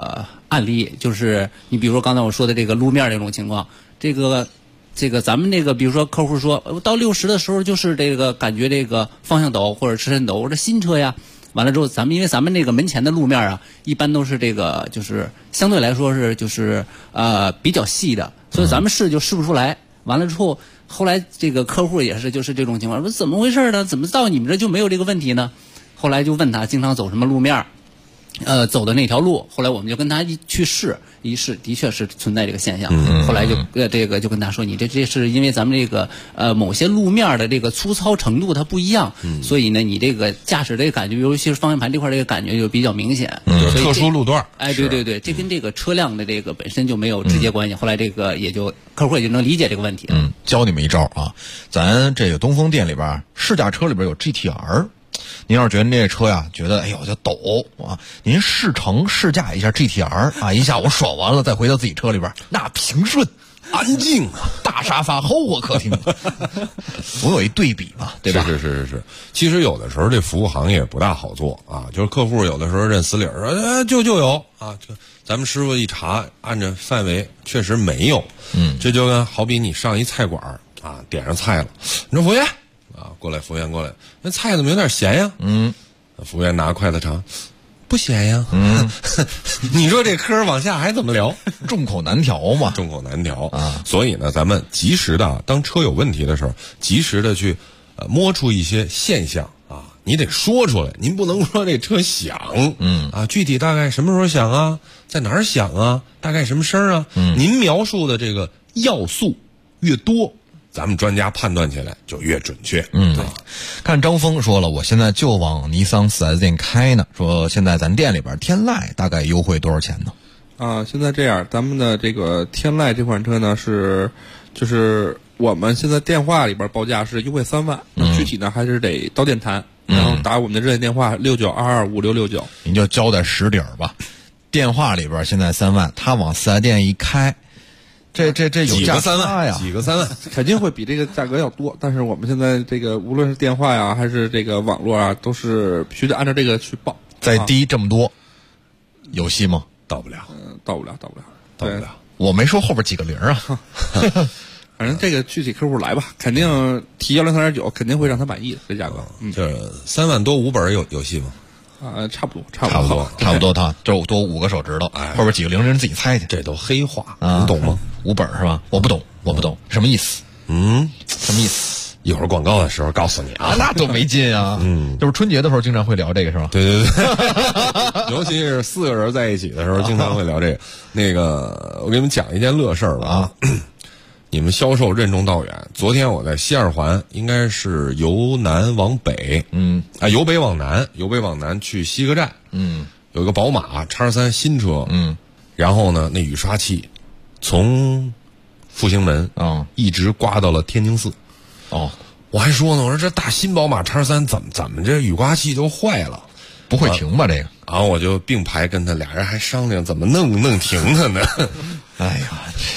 案例，就是你比如说刚才我说的这个路面这种情况，这个咱们这个比如说客户说到60的时候就是这个感觉这个方向抖或者车身抖，这新车呀，完了之后因为咱们那个门前的路面啊，一般都是这个就是相对来说是就是比较细的，所以咱们试就试不出来。完了之后，后来这个客户也是就是这种情况，说怎么回事呢？怎么到你们这就没有这个问题呢？后来就问他经常走什么路面，走的那条路。后来我们就跟他去试，一试的确是存在这个现象。后来就这个就跟他说，你这是因为咱们这个某些路面的这个粗糙程度它不一样，所以呢你这个驾驶这个感觉，尤其是方向盘这块这个感觉就比较明显。 特殊路段。 哎，对，这跟这个车辆的这个本身就没有直接关系。后来这个客户也就能理解这个问题。 教你们一招啊，咱这个东风店里边试驾车里边有 GTR。您要是觉得这车呀，觉得哎呦就抖啊，您试驾一下 GTR 啊，一下午爽完了再回到自己车里边，那平顺安静啊，大沙发后卧客厅，总有一对比嘛，对吧？ 是。其实有的时候这服务行业不大好做啊，就是客户有的时候认死理儿说就有啊，就咱们师傅一查，按着范围确实没有。这就跟好比你上一菜馆啊，点上菜了，你说服务员。过来，服务员过来，那菜怎么有点咸呀？服务员拿筷子尝，不咸呀。你说这嗑往下还怎么聊？ 众口难调嘛， 众口难调啊。所以呢，咱们及时的，当车有问题的时候，及时的去摸出一些现象啊，你得说出来，您不能说这车响，具体大概什么时候响啊，在哪儿响啊，大概什么声啊，您描述的这个要素越多，咱们专家判断起来就越准确。 对。看张峰说了，我现在就往尼桑 4S 店开呢，说现在咱店里边天籁大概优惠多少钱呢？ 现在这样，咱们的这个天籁这款车呢就是我们现在电话里边报价是优惠3万，具体呢还是得到店谈，然后打我们的热线电话69225669， 您就交代实底儿吧。电话里边现在3万，他往4S店一开。这有价差呀， 几个3万， 肯定会比这个价格要多。但是我们现在这个无论是电话呀，还是这个网络啊，都是必须得按照这个去报。 再低这么多，有戏吗？ 到不了， 到不了。 我没说后边几个零啊。 反正这个具体客户来吧，肯定提103.9，肯定会让他满意的这价格。 这3万多5本有戏吗？ 差不多， 他就多5个手指头，后边几个零人自己猜去。 这都黑话，你懂吗 ？5本是吧？我不懂，什么意思？什么意思？ 一会儿广告的时候告诉你啊。 那多没劲啊！就是春节的时候经常会聊这个是吧？ 对，尤其是4个人在一起的时候，经常会聊这个。那个，我给你们讲一件乐事儿吧啊。你们销售任重道远。昨天我在西二环，应该是由南往北，由北往南去西客站，有一个宝马X3新车，然后呢，那雨刷器从复兴门一直刮到了天津寺，我还说呢，我说这大新宝马X3怎么这雨刮器就坏了， 不会停吧这个？ 然后我就并排跟他俩人还商量怎么弄停他呢。 哎呀，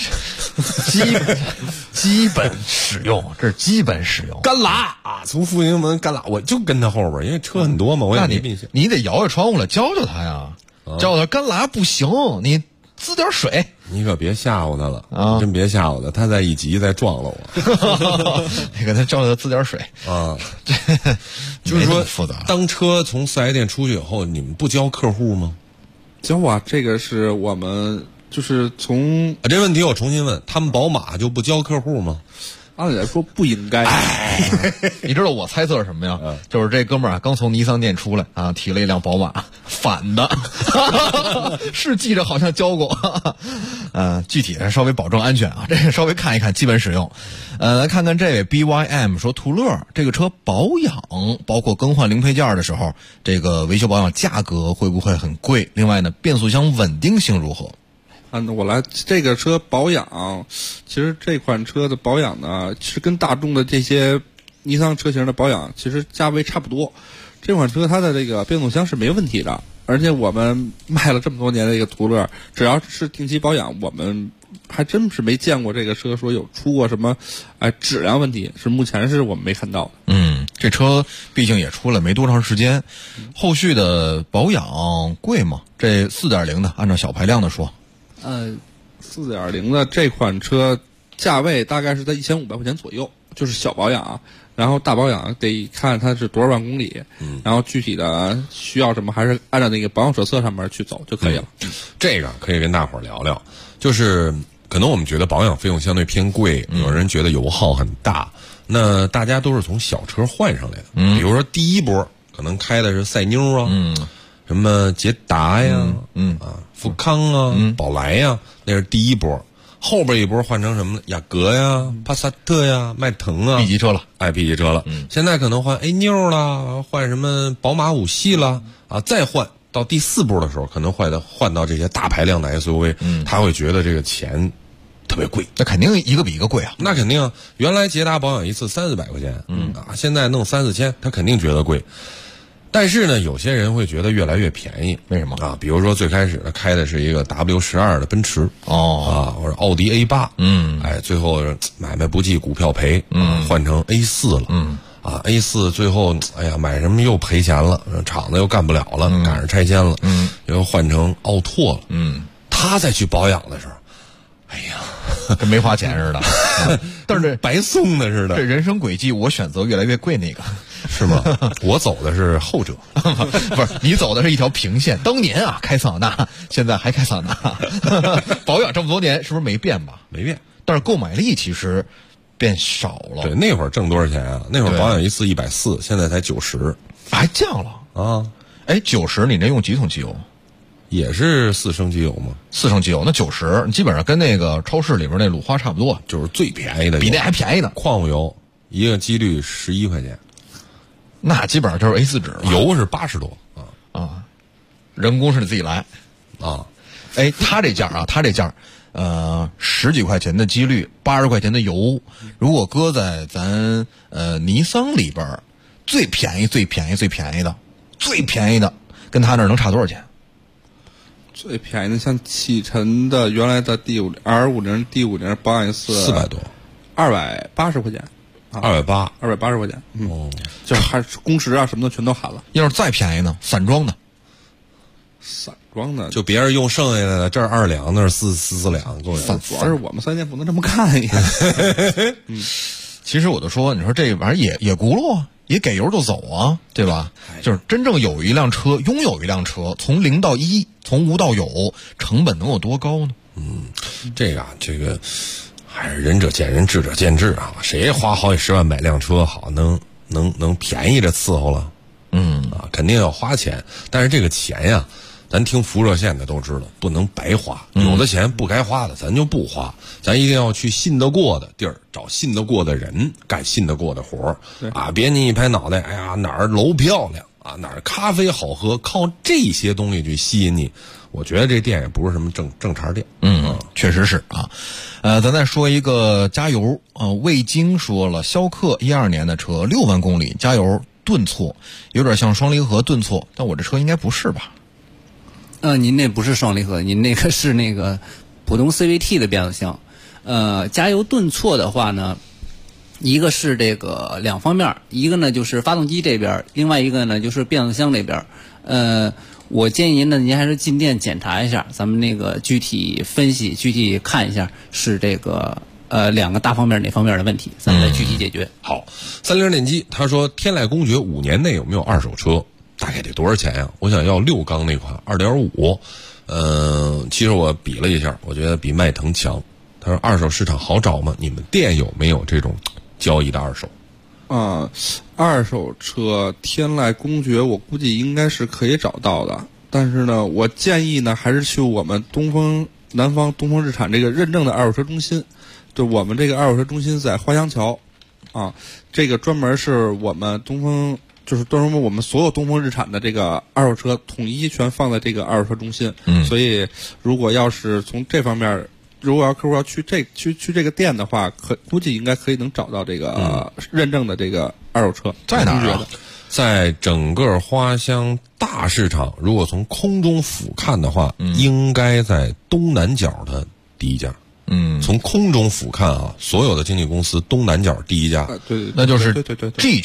基本使用，这是基本使用。 干拉啊，从复兴门干拉，我就跟他后边，因为车很多嘛，我也没并线。 你得摇下窗户来教他呀，教他干拉不行，你滋点水。 你可别吓唬他了啊！真别吓唬他，他再一急再撞了我。 你给他教他滋点水啊！就是说，当车从4S店出去以后，你们不教客户吗？ 教啊，这个是我们就是从这问题我重新问，他们宝马就不教客户吗？ 按理来说不应该。 你知道我猜测是什么呀？就是这哥们儿刚从尼桑店出来啊，提了一辆宝马，反的，是记着好像教过，具体稍微保证安全啊，这个稍微看一看基本使用。来看看这位 BYM 说，途乐这个车保养包括更换零配件的时候，这个维修保养价格会不会很贵？另外呢，变速箱稳定性如何？ 我来这个车保养，其实这款车的保养呢，其实跟大众的这些尼桑车型的保养其实价位差不多。这款车它的这个变速箱是没问题的，而且我们卖了这么多年的这个途乐，只要是定期保养，我们还真是没见过这个车说有出过什么质量问题，是目前是我们没看到的。 这车毕竟也出了没多长时间，后续的保养贵吗？这 4.0 的，按照小排量的说 ，4.0 的这款车价位大概是在1500块钱左右，就是小保养。然后大保养得看它是多少万公里，然后具体的需要什么，还是按照那个保养手册上面去走就可以了。 这个可以跟大伙儿聊聊，就是可能我们觉得保养费用相对偏贵，有人觉得油耗很大，那大家都是从小车换上来的。比如说第一波可能开的是赛妞啊，什么捷达呀，富康啊，宝来呀，那是第一波。后边一波换成什么呢？雅阁呀、帕萨特呀、迈腾啊 ，B 级车了 ，B 级车了。现在可能换 A 妞啦，换什么宝马5系啦，再换到第4波的时候，可能换到这些大排量的 SUV，他会觉得这个钱特别贵。 那肯定一个比一个贵啊。 那肯定，原来捷达保养一次300-400块钱，现在弄3-4千，他肯定觉得贵。但是呢，有些人会觉得越来越便宜， 为什么啊？比如说最开始的开的是一个 W12的奔驰，或者奥迪 A8，最后买卖不济，股票赔，换成 A4 了，A4 最后买什么又赔钱了，厂子又干不了了，赶上拆迁了，又换成奥拓了，他再去保养的时候， 跟没花钱似的，但是白送的似的。 这人生轨迹，我选择越来越贵那个， 是吗？我走的是后者， 不是你走的是一条平线。当年开桑塔纳，现在还开桑塔纳，保养这么多年，是不是没变吧？ 没变， 但是购买力其实变少了。 对，那会儿挣多少钱啊？那会儿保养一次140，现在才90， 还降了啊 ！90，你这用几桶机油？ 也是4升机油吗 ？4升机油，那90基本上跟那个超市里边那鲁花差不多， 就是最便宜的， 比那还便宜呢。 矿物油一个机滤11块钱， 那基本上就是 A4 纸了。 油是80多人工是你自己来啊。 他这价10几块钱的机滤，80块钱的油，如果搁在咱尼桑里边，最便宜的，跟他那能差多少钱？ 最便宜的像启辰的原来的R50 D50保养一次 400多 ，280块钱，280块钱，就还是工时啊什么的全都含了。 要是再便宜呢？散装的就别人用剩下的，这儿2两，那儿4两，主要是我们3年不能这么干呀。 其实我就说，你说这玩意儿也轱辘啊，也给油就走啊，对吧？就是真正拥有一辆车，从0到1，从无到有，成本能有多高呢？ 这个还是仁者见仁，智者见智啊。谁花好几10万买辆车好，能便宜着伺候了？肯定要花钱，但是这个钱呀，咱听辐热线的都知道，不能白花。有的钱不该花的，咱就不花。咱一定要去信得过的地儿，找信得过的人，干信得过的活儿别你一拍脑袋，哪儿楼漂亮哪儿咖啡好喝，靠这些东西去吸引你。我觉得这店也不是什么正茬店。 确实是啊。咱再说一个加油魏京说了，逍客12年的车6万公里，加油顿挫，有点像双离合顿挫，但我这车应该不是吧？ 您那不是双离合，您那个是那个普通 CVT 的变速箱。加油顿挫的话呢，一个是这个两方面，一个呢就是发动机这边，另外一个呢就是变速箱这边。我建议您呢，您还是进店检查一下，咱们那个具体分析、具体看一下是这个两个大方面哪方面的问题，咱们再具体解决。 好，30电机他说天籁公爵5年内有没有二手车？大概得多少钱呀？我想要6缸那款 2.5。其实我比了一下，我觉得比迈腾强。他说二手市场好找吗？你们店有没有这种交易的二手？ 二手车天籁公爵我估计应该是可以找到的，但是呢，我建议呢还是去我们南方东风日产这个认证的二手车中心。就我们这个二手车中心在花乡桥这个专门是我们就是专门我们所有东风日产的这个二手车统一全放在这个二手车中心。所以如果要是从这方面，如果客户要去这个店的话，估计应该可以能找到这个认证的这个二手车。 在哪儿啊？ 在整个花乡大市场，如果从空中俯瞰的话，应该在东南角的第一家。从空中俯瞰所有的经纪公司东南角第一家， 对， 那就是 G 区。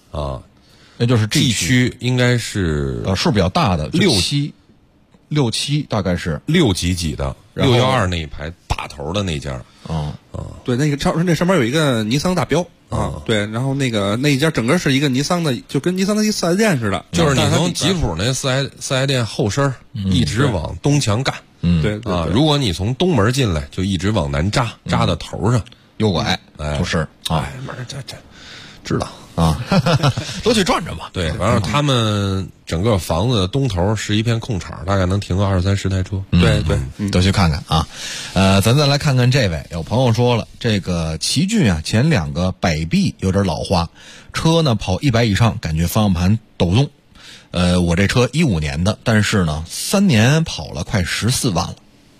啊， 那就是 G 区应该是数比较大的六七大概是 6几几的612那一排大头的那家对，那上面有一个尼桑大标对，然后那一家整个是一个尼桑的，就跟尼桑的一4S店似的， 就是你从吉普那四 S 店后身一直往东墙干， 对啊，如果你从东门进来，就一直往南扎到头上， 右拐就是这知道啊，都去转转吧。 对，完了他们整个房子的东头是一片空场，大概能停个20-30台车。 对， 都去看看啊。咱再来看看这位，有朋友说了，这个奇骏啊，前2个摆臂有点老化，车呢跑100以上，感觉方向盘抖动。我这车15年的，但是呢3年跑了快14万了。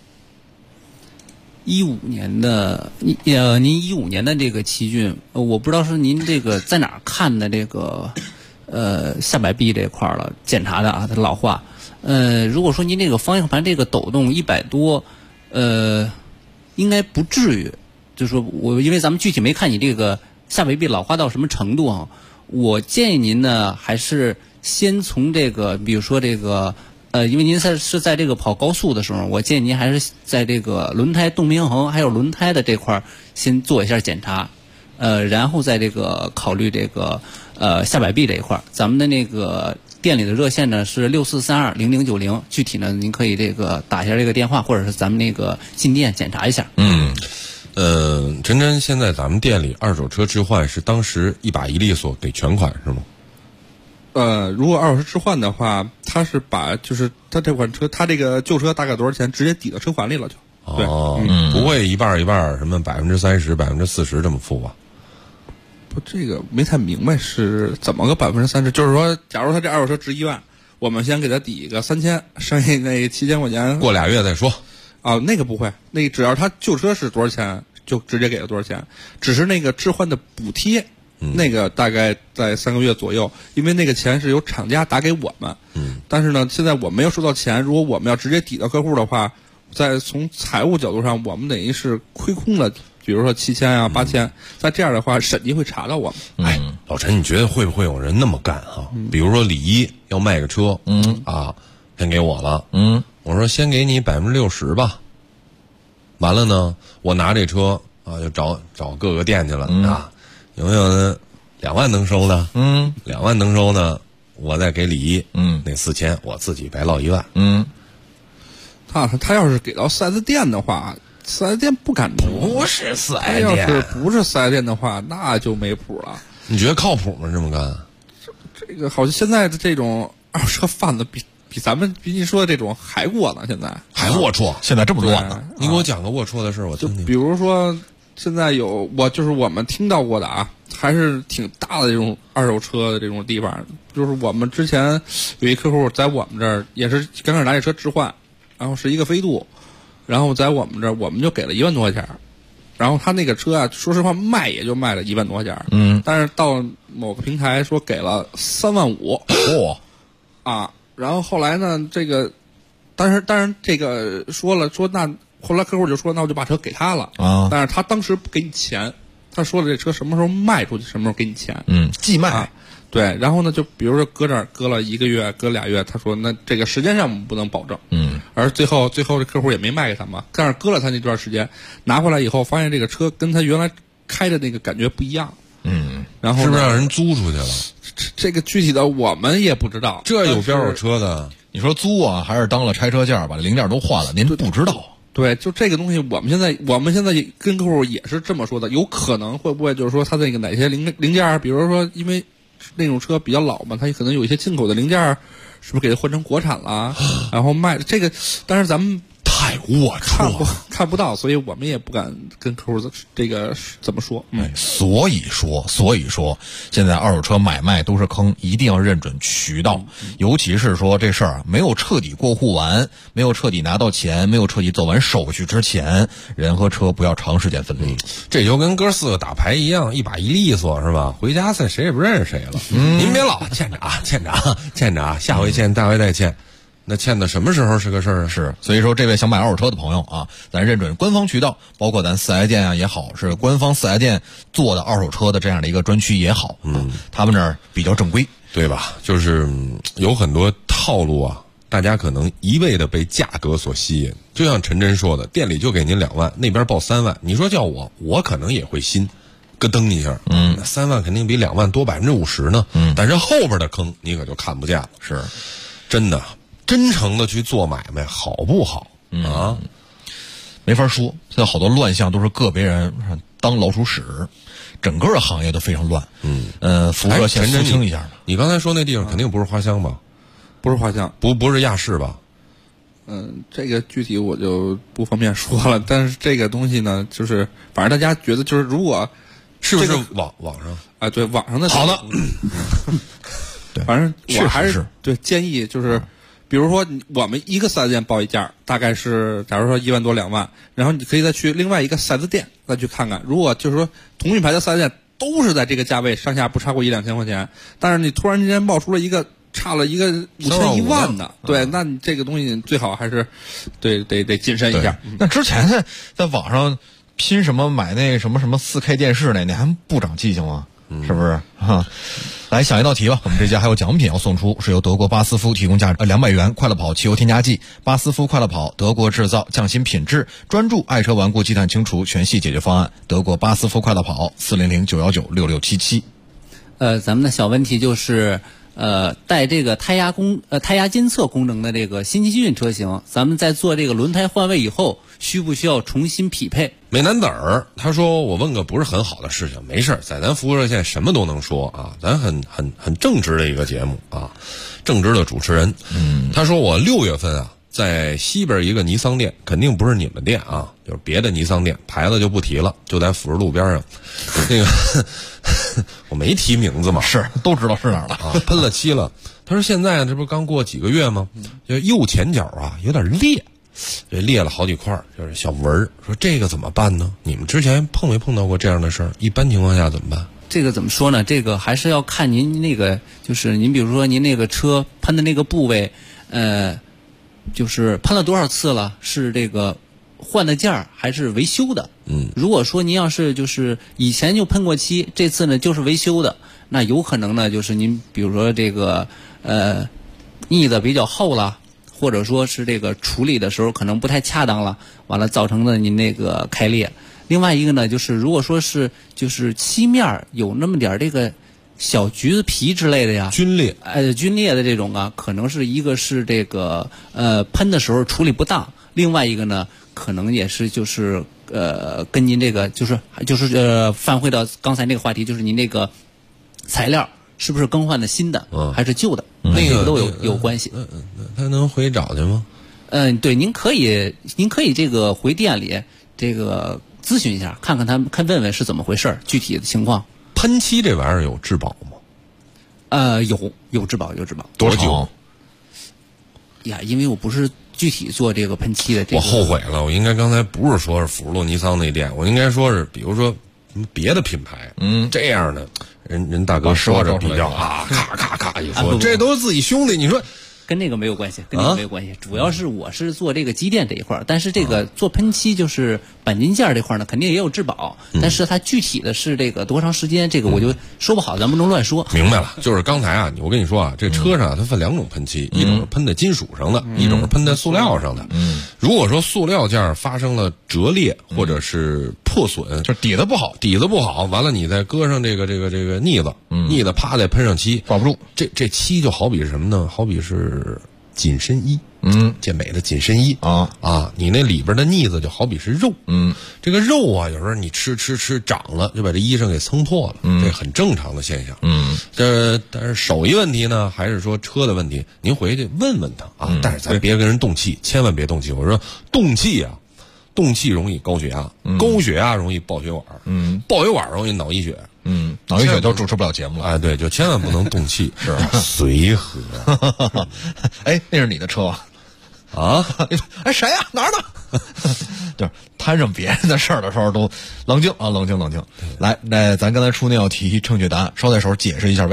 15年的，您15年的这个奇骏，我不知道是您这个在哪儿看的这个下摆臂这块了检查的啊，它老化。如果说您这个方向盘这个抖动100多，应该不至于。就是说因为咱们具体没看你这个下摆臂老化到什么程度啊，我建议您呢还是先从这个，比如说这个。因为您是在这个跑高速的时候，我建议您还是在这个轮胎动平衡还有轮胎的这块先做一下检查，然后在这个考虑这个下摆臂这一块。咱们的那个店里的热线呢是64320090，具体呢您可以这个打一下这个电话，或者是咱们那个进店检查一下。 真真，现在咱们店里二手车置换是当时一把一利索给全款是吗？ 如果二手车置换的话，他是把就是他这款车，他这个旧车大概多少钱，直接抵到车款里了就。对， 不会一半什么30%、40%这么付吧？ 不，这个没太明白是怎么个30%。就是说，假如他这二手车值1万，我们先给他抵一个3000，剩下那7000块钱过2月再说。 那个不会，那个只要他旧车是多少钱，就直接给了多少钱，只是那个置换的补贴。那个大概在3个月左右，因为那个钱是由厂家打给我们，但是呢，现在我没有收到钱，如果我们要直接抵到客户的话，在从财务角度上，我们等于是亏空了，比如说7000啊、8000，在这样的话，审计会查到我们。 老陈，你觉得会不会有人那么干啊？比如说李一要卖个车，先给我了，我说先给你60%吧，完了呢，我拿这车就找各个店去了啊。有没有呢？2万能收的？2万能收的，我再给李一，那4000我自己白落1万。 他要是给到4S店的话，4S店不敢不是4S店， 要是不是4S店的话，那就没谱了。 你觉得靠谱吗？这么干？ 这个好像现在的这种二手车贩子比你说的这种还龌呢，现在还龌龊， 现在这么乱呢？ 你给我讲个龌龊的事，我听听。 比如说。现在就是我们听到过的啊，还是挺大的这种二手车的这种地方。就是我们之前有一客户在我们这儿也是刚开始拿这车置换，然后是一个飞度，然后在我们这儿我们就给了1万多块钱，然后他那个车啊，说实话卖也就卖了1万多块钱，但是到某个平台说给了3万5，然后后来呢，这个，当然这个说那。后来客户就说：“那我就把车给他了。”但是他当时不给你钱，他说了这车什么时候卖出去，什么时候给你钱。 寄卖。 对，然后呢，就比如说搁这儿搁了1个月，搁2月，他说那这个时间上我们不能保证。而最后这客户也没卖给他嘛，但是搁了他那段时间，拿回来以后发现这个车跟他原来开的那个感觉不一样。然后是不是让人租出去了？ 这个具体的我们也不知道。 这有标有车的， 你说租啊，还是当了拆车件把零件都换了？您不知道。 对，就这个东西，我们现在跟客户也是这么说的，有可能会不会就是说他那个哪些零件，比如说因为那种车比较老嘛，它可能有一些进口的零件，是不是给它换成国产了，然后卖这个？但是咱们太龌龊， 看不到，所以我们也不敢跟客户这个怎么说。 所以说，现在二手车买卖都是坑，一定要认准渠道，尤其是说这事儿没有彻底过户完，没有彻底拿到钱，没有彻底走完手续之前，人和车不要长时间分离。 这就跟哥4个打牌一样，一把一利索是吧？回家谁也不认识谁了。您别老欠着，下回欠，大回再欠。 那欠的什么时候是个事儿啊？ 是，所以说这位想买二手车的朋友啊，咱认准官方渠道，包括咱4S店啊也好，是官方4S店做的二手车的这样的一个专区也好，他们这儿比较正规， 对吧？就是有很多套路啊，大家可能一味的被价格所吸引。就像陈真说的，店里就给您2万，那边报3万，你说叫我可能也会心咯噔一下，那3万肯定比2万多50%呢，但是后边的坑你可就看不见了。 是， 真的，真诚的去做买卖好不好啊？ 没法说，现在好多乱象都是个别人当老鼠屎，整个的行业都非常乱。辐射线肃清一下。 你刚才说那地方肯定不是花乡吧？ 不是花乡， 不是亚市吧？ 这个具体我就不方便说了。但是这个东西呢，就是反正大家觉得就是如果是不是网上啊？对，网上的好的。 对，反正我还是对建议就是。比如说，我们一个4S店报一价，大概是假如说1万多2万，然后你可以再去另外一个4S店再去看看。如果就是说同品牌的4S店都是在这个价位，上下不超过1-2千块钱，但是你突然之间爆出了一个差了一个5000、1万的，对，那你这个东西最好还是得谨慎一下。 那之前在网上拼什么买那什么 4K 电视那，你还不长记性吗？是不是哈？来想一道题吧，我们这家还有奖品要送出，是由德国巴斯夫提供价值200元快乐跑汽油添加剂。巴斯夫快乐跑，德国制造，匠心品质，专注爱车顽固积碳清除全系解决方案。德国巴斯夫快乐跑，400-919-6677。 咱们的小问题就是带这个胎压监测功能的这个新奇骏车型，咱们在做这个轮胎换位以后，需不需要重新匹配？ 美男子儿他说我问个不是很好的事情，没事，在咱服务热线什么都能说啊，咱很正直的一个节目啊，正直的主持人。他说我6月份啊，在西边一个尼桑店，肯定不是你们店啊，就是别的尼桑店，牌子就不提了，就在辅仁路边上。那个我没提名字嘛， 是都知道是哪儿了啊，喷了漆了。他说现在这不刚过几个月吗？就右前脚啊有点裂。裂了好几块，就是小纹儿。说这个怎么办呢？你们之前碰没碰到过这样的事儿？一般情况下怎么办？ 这个怎么说呢？这个还是要看您那个，就是您比如说您那个车喷的那个部位，就是喷了多少次了？是这个换的件儿还是维修的？如果说您要是就是以前就喷过漆，这次呢就是维修的，那有可能呢就是您比如说这个腻子比较厚了。或者说是这个处理的时候可能不太恰当了，完了造成了您那个开裂。另外一个呢，就是如果说是就是漆面有那么点这个小橘子皮之类的呀， 皲裂的这种啊，可能是一个是这个喷的时候处理不当，另外一个呢，可能也是就是跟您这个就是返回到刚才那个话题，就是您那个材料是不是更换的新的，还是旧的？那个都有关系。 他能回找去吗？ 对，您可以这个回店里这个咨询一下，看问问是怎么回事，具体的情况。 喷漆这玩意儿有质保吗？ 有质保。 多久？ 呀，因为我不是具体做这个喷漆的。 我后悔了，我应该刚才不是说是辅仁路尼桑那店，我应该说是比如说别的品牌，这样的。人大哥说着比较啊，咔一说，这都是自己兄弟，你说跟那个没有关系，主要是我是做这个机电这一块，但是这个做喷漆就是钣金件这块呢，肯定也有质保，但是它具体的是这个多长时间，这个我就说不好，咱不能乱说。 明白了，就是刚才啊，我跟你说啊，这车上它分2种喷漆，一种是喷在金属上的，一种是喷在塑料上的。如果说塑料件发生了折裂或者是破损， 就底子不好， 完了你再搁上这个腻子，啪再喷上漆， 挂不住。 这漆就好比是什么呢？好比是紧身衣，健美的紧身衣啊，你那里边的腻子就好比是肉，这个肉啊，有时候你吃长了，就把这衣裳给蹭破了，这很正常的现象，但是手艺问题呢，还是说车的问题，您回去问问他啊，但是咱别跟人动气，千万别动气。我说动气啊，动气容易高血压，高血压容易爆血管，爆血管容易脑溢血。 脑溢血都主持不了节目了。 哎，对，就千万不能动气， 是随和。 哎，那是你的车啊？ 啊？ 哎，谁呀？哪儿呢？就是摊上别人的事儿的时候都冷静啊，冷静。来，咱刚才出那道题正确答案，捎带手解释一下为什么。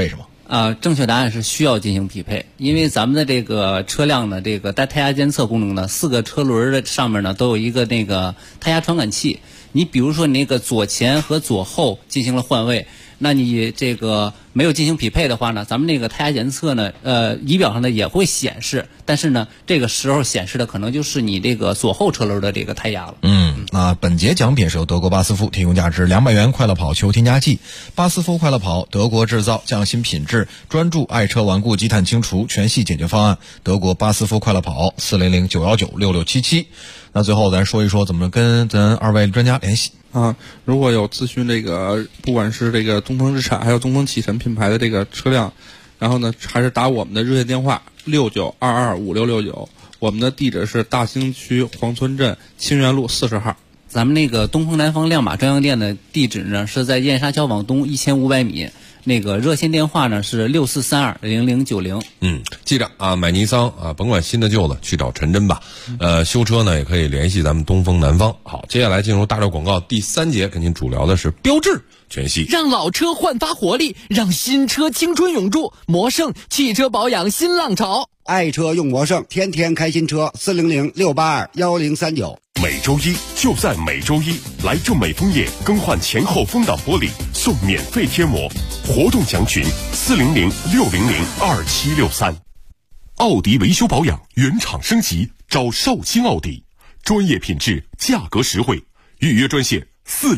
正确答案是需要进行匹配，因为咱们的这个车辆呢，这个带胎压监测功能呢，4个车轮的上面呢都有一个那个胎压传感器。你比如说你那个左前和左后进行了换位，那你这个没有进行匹配的话呢，咱们那个胎压监测呢，仪表上呢也会显示，但是呢，这个时候显示的可能就是你这个左后车轮的这个胎压了。 那本节奖品是由德国巴斯夫提供价值200元快乐跑球添加剂。巴斯夫快乐跑，德国制造，匠心品质，专注爱车顽固积碳清除全系解决方案。德国巴斯夫快乐跑，400-919-6677。那最后咱说一说怎么跟咱2位专家联系啊？如果有咨询这个，不管是这个东风日产还有东风启辰品牌的这个车辆，然后呢，还是打我们的热线电话69225669，我们的地址是大兴区黄村镇清源路40号。 咱们那个东风南方亮马专营店的地址呢是在燕莎桥往东1500米，那个热线电话呢是64320090。 记着啊，买尼桑啊，甭管新的旧的，去找陈真吧。修车呢也可以联系咱们东风南方。好，接下来进入大料广告第3节，跟您主聊的是标致全系， 让老车焕发活力，让新车青春永驻。魔盛汽车保养新浪潮， 爱车用魔盛，天天开新车，400-682-1039。 每周一就在每周一，来正美枫叶更换前后风挡玻璃，送免费贴膜。活动详询400-600-2763。奥迪维修保养原厂升级，找绍兴奥迪，专业品质，价格实惠。预约专线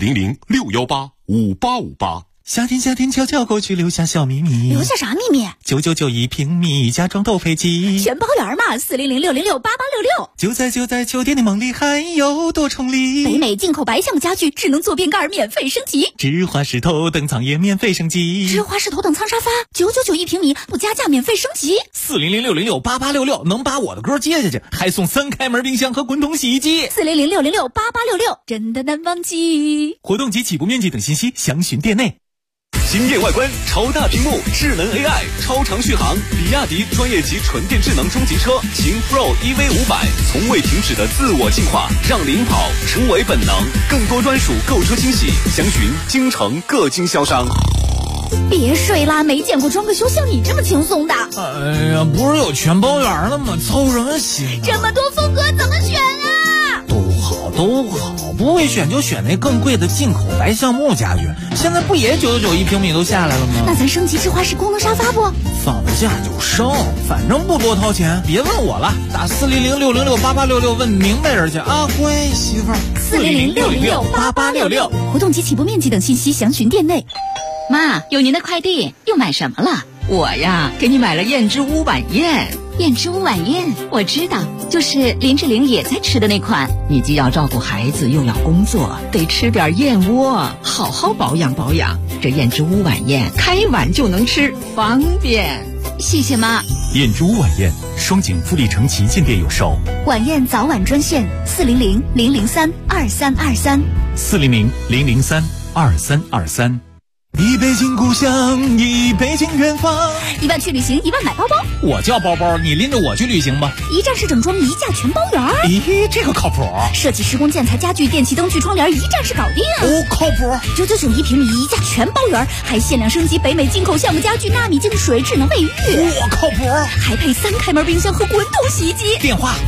400-618-5858。 夏天悄悄过去，留下小秘密。 留下啥秘密 ？9991平米，家装斗飞机， 全包圆嘛，400-606-8866。 就在秋天的梦里，还有多重礼。 北美进口白橡木家具，智能坐便盖免费升级， 芝华士头等舱也免费升级， 芝华士头等舱沙发999平米，不加价免费升级。 400-606-8866，能把我的歌接下去，还送3开门冰箱和滚筒洗衣机。 400-606-8866，真的难忘记。 活动及起步面积等信息详询店内。 惊艳外观，超大屏幕，智能 AI， 超长续航，比亚迪专业级纯电智能中级车秦 Pro EV500，从未停止的自我进化，让领跑成为本能。更多专属购车惊喜，详询京城各经销商。 别睡啦，没见过装个修像你这么轻松的。 哎呀，不是有全包圆了吗？凑什么心？ 这么多风格怎么选啊？ 都好，不会选就选那更贵的进口白橡木家具，现在不也991平米都下来了吗？ 那咱升级芝华士功能沙发不？ 放得下就升，反正不多掏钱，别问我了，打400-606-8866问明白人去啊，乖媳妇儿。 400-606-8866，活动及起步面积等信息详询店内。 妈，有您的快递，又买什么了？我呀，给你买了燕之屋晚宴。 燕之屋晚宴，我知道，就是林志玲也在吃的那款。 你既要照顾孩子，又要工作，得吃点燕窝，好好保养保养。这燕之屋晚宴，开碗就能吃，方便。 谢谢妈。 燕之屋晚宴，双井富力城旗舰店有售。 晚宴早晚专线400-003-2323。 400-003-2323。一北京故乡，一北京远方。 1万去旅行，1万买包包。 我叫包包，你拎着我去旅行吧。 一站式整装，一价全包圆。 咦，这个靠谱。 设计、施工、建材、家具、电器、灯具、窗帘，一站式搞定。 哦，靠谱。 999平米，一价全包圆，还限量升级北美进口橡木家具、纳米净水、智能卫浴。 我靠谱。 还配3开门冰箱和滚筒洗衣机。 电话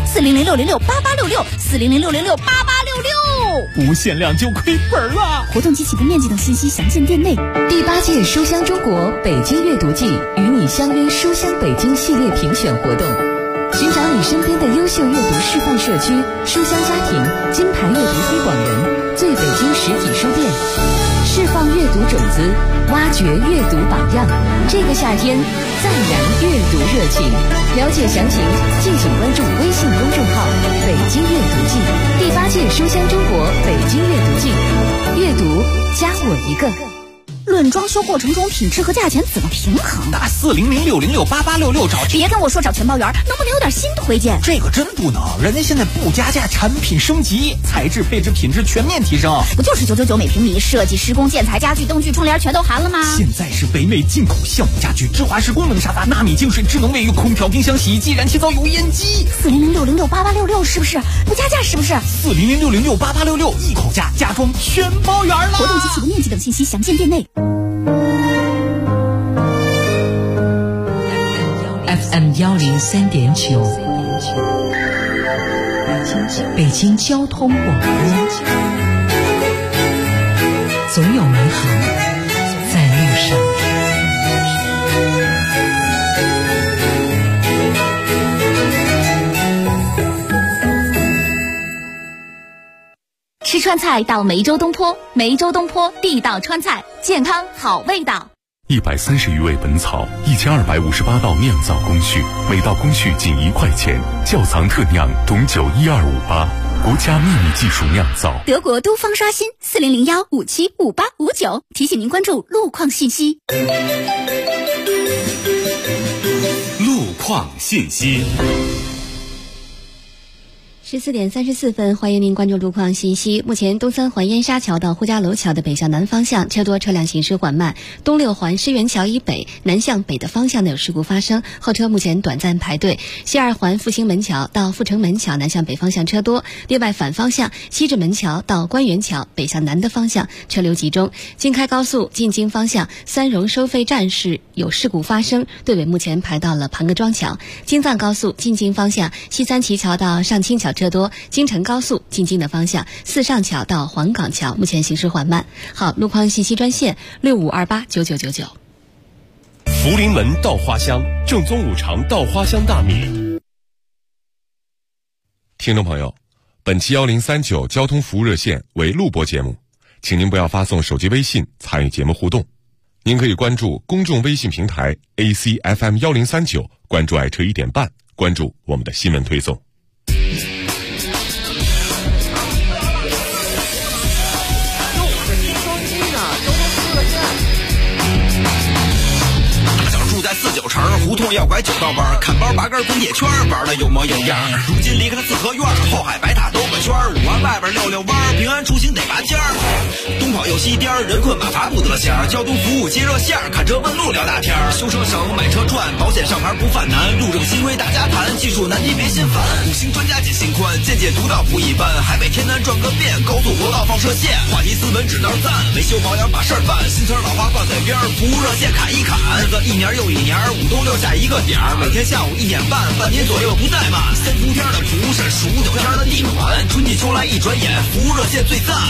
400-606-8866，400-606-8866。 不限量就亏本了。 活动及起步面积等信息详见店内。 第8届书香中国北京阅读季与你相约书香北京系列评选活动，寻找你身边的优秀阅读示范社区、书香家庭、金牌阅读推广人、最北京实体书店，释放阅读种子，挖掘阅读榜样。这个夏天，赞扬阅读热情。了解详情，敬请关注微信公众号“北京阅读季”。第8届书香中国北京阅读季，阅读加我一个。 论装修过程中品质和价钱怎么平衡？ 打400-606-8866找。 别跟我说找全包圆，能不能有点新推荐？ 这个真不能，人家现在不加价，产品升级，材质、配置、品质全面提升。 不就是999每平米，设计、施工、建材、家具、灯具、窗帘全都含了吗？ 现在是北美进口橡木家具、芝华士功能沙发、纳米净水、智能卫浴、空调、冰箱、洗衣机、燃气灶、油烟机。 400-606-8866是不是？不加价是不是 ？400-606-8866，一口价，家装全包圆了。 活动及起步面积等信息详见店内。 103.9，北京交通广播，总有美好在路上。 吃川菜到梅州东坡，梅州东坡地道川菜，健康好味道。 130余味本草，1258道酿造工序，每道工序仅1块钱。窖藏特酿董酒12588，国家秘密技术酿造。 德国都方刷新40015755859，提醒您关注路况信息。 路况信息。 14点34分，欢迎您关注路况信息。目前东三环燕莎桥到呼家楼桥的北向南方向车多，车辆行驶缓慢。东六环狮园桥以北南向北的方向有事故发生，后车目前短暂排队。西二环复兴门桥到阜成门桥南向北方向车多，另外反方向西直门桥到官园桥北向南的方向车流集中。京开高速进京方向三荣收费站是有事故发生，队尾目前排到了盘各庄桥。京藏高速进京方向西三旗桥到上清桥车多，京承高速进京的方向四上桥到黄岗桥目前行驶缓慢。好，路况信息专线65289999。 福临门稻花香，正宗五常稻花香大米。 听众朋友，本期1039交通服务热线为录播节目，请您不要发送手机微信参与节目互动。您可以关注公众微信平台 ACFM1039，关注爱车1点半，关注我们的新闻推送。 四九城胡同要拐9道弯，看包拔根滚铁圈，玩的有模有样。如今离开了四合院，后海白塔兜个圈，5环外边溜溜弯，平安出行得拔尖儿。东跑右西颠，人困马乏不得闲。交通服务接热线，看车问路聊大天。修车省，买车赚，保险上牌不犯难。路政新规大家谈，技术难题别心烦。5星专家解心宽，见解独到不一般。海北天南转个遍，高速国道放射线。话题斯文指道赞，维修保养把事儿办。新车老花挂嘴边，服务热线砍一砍。日子一年又一年，5都留下一个点儿，每天下午1点半，半年左右不怠慢。3伏天的蒲是数9天的地暖，春季秋来一转眼，服务热线最赞。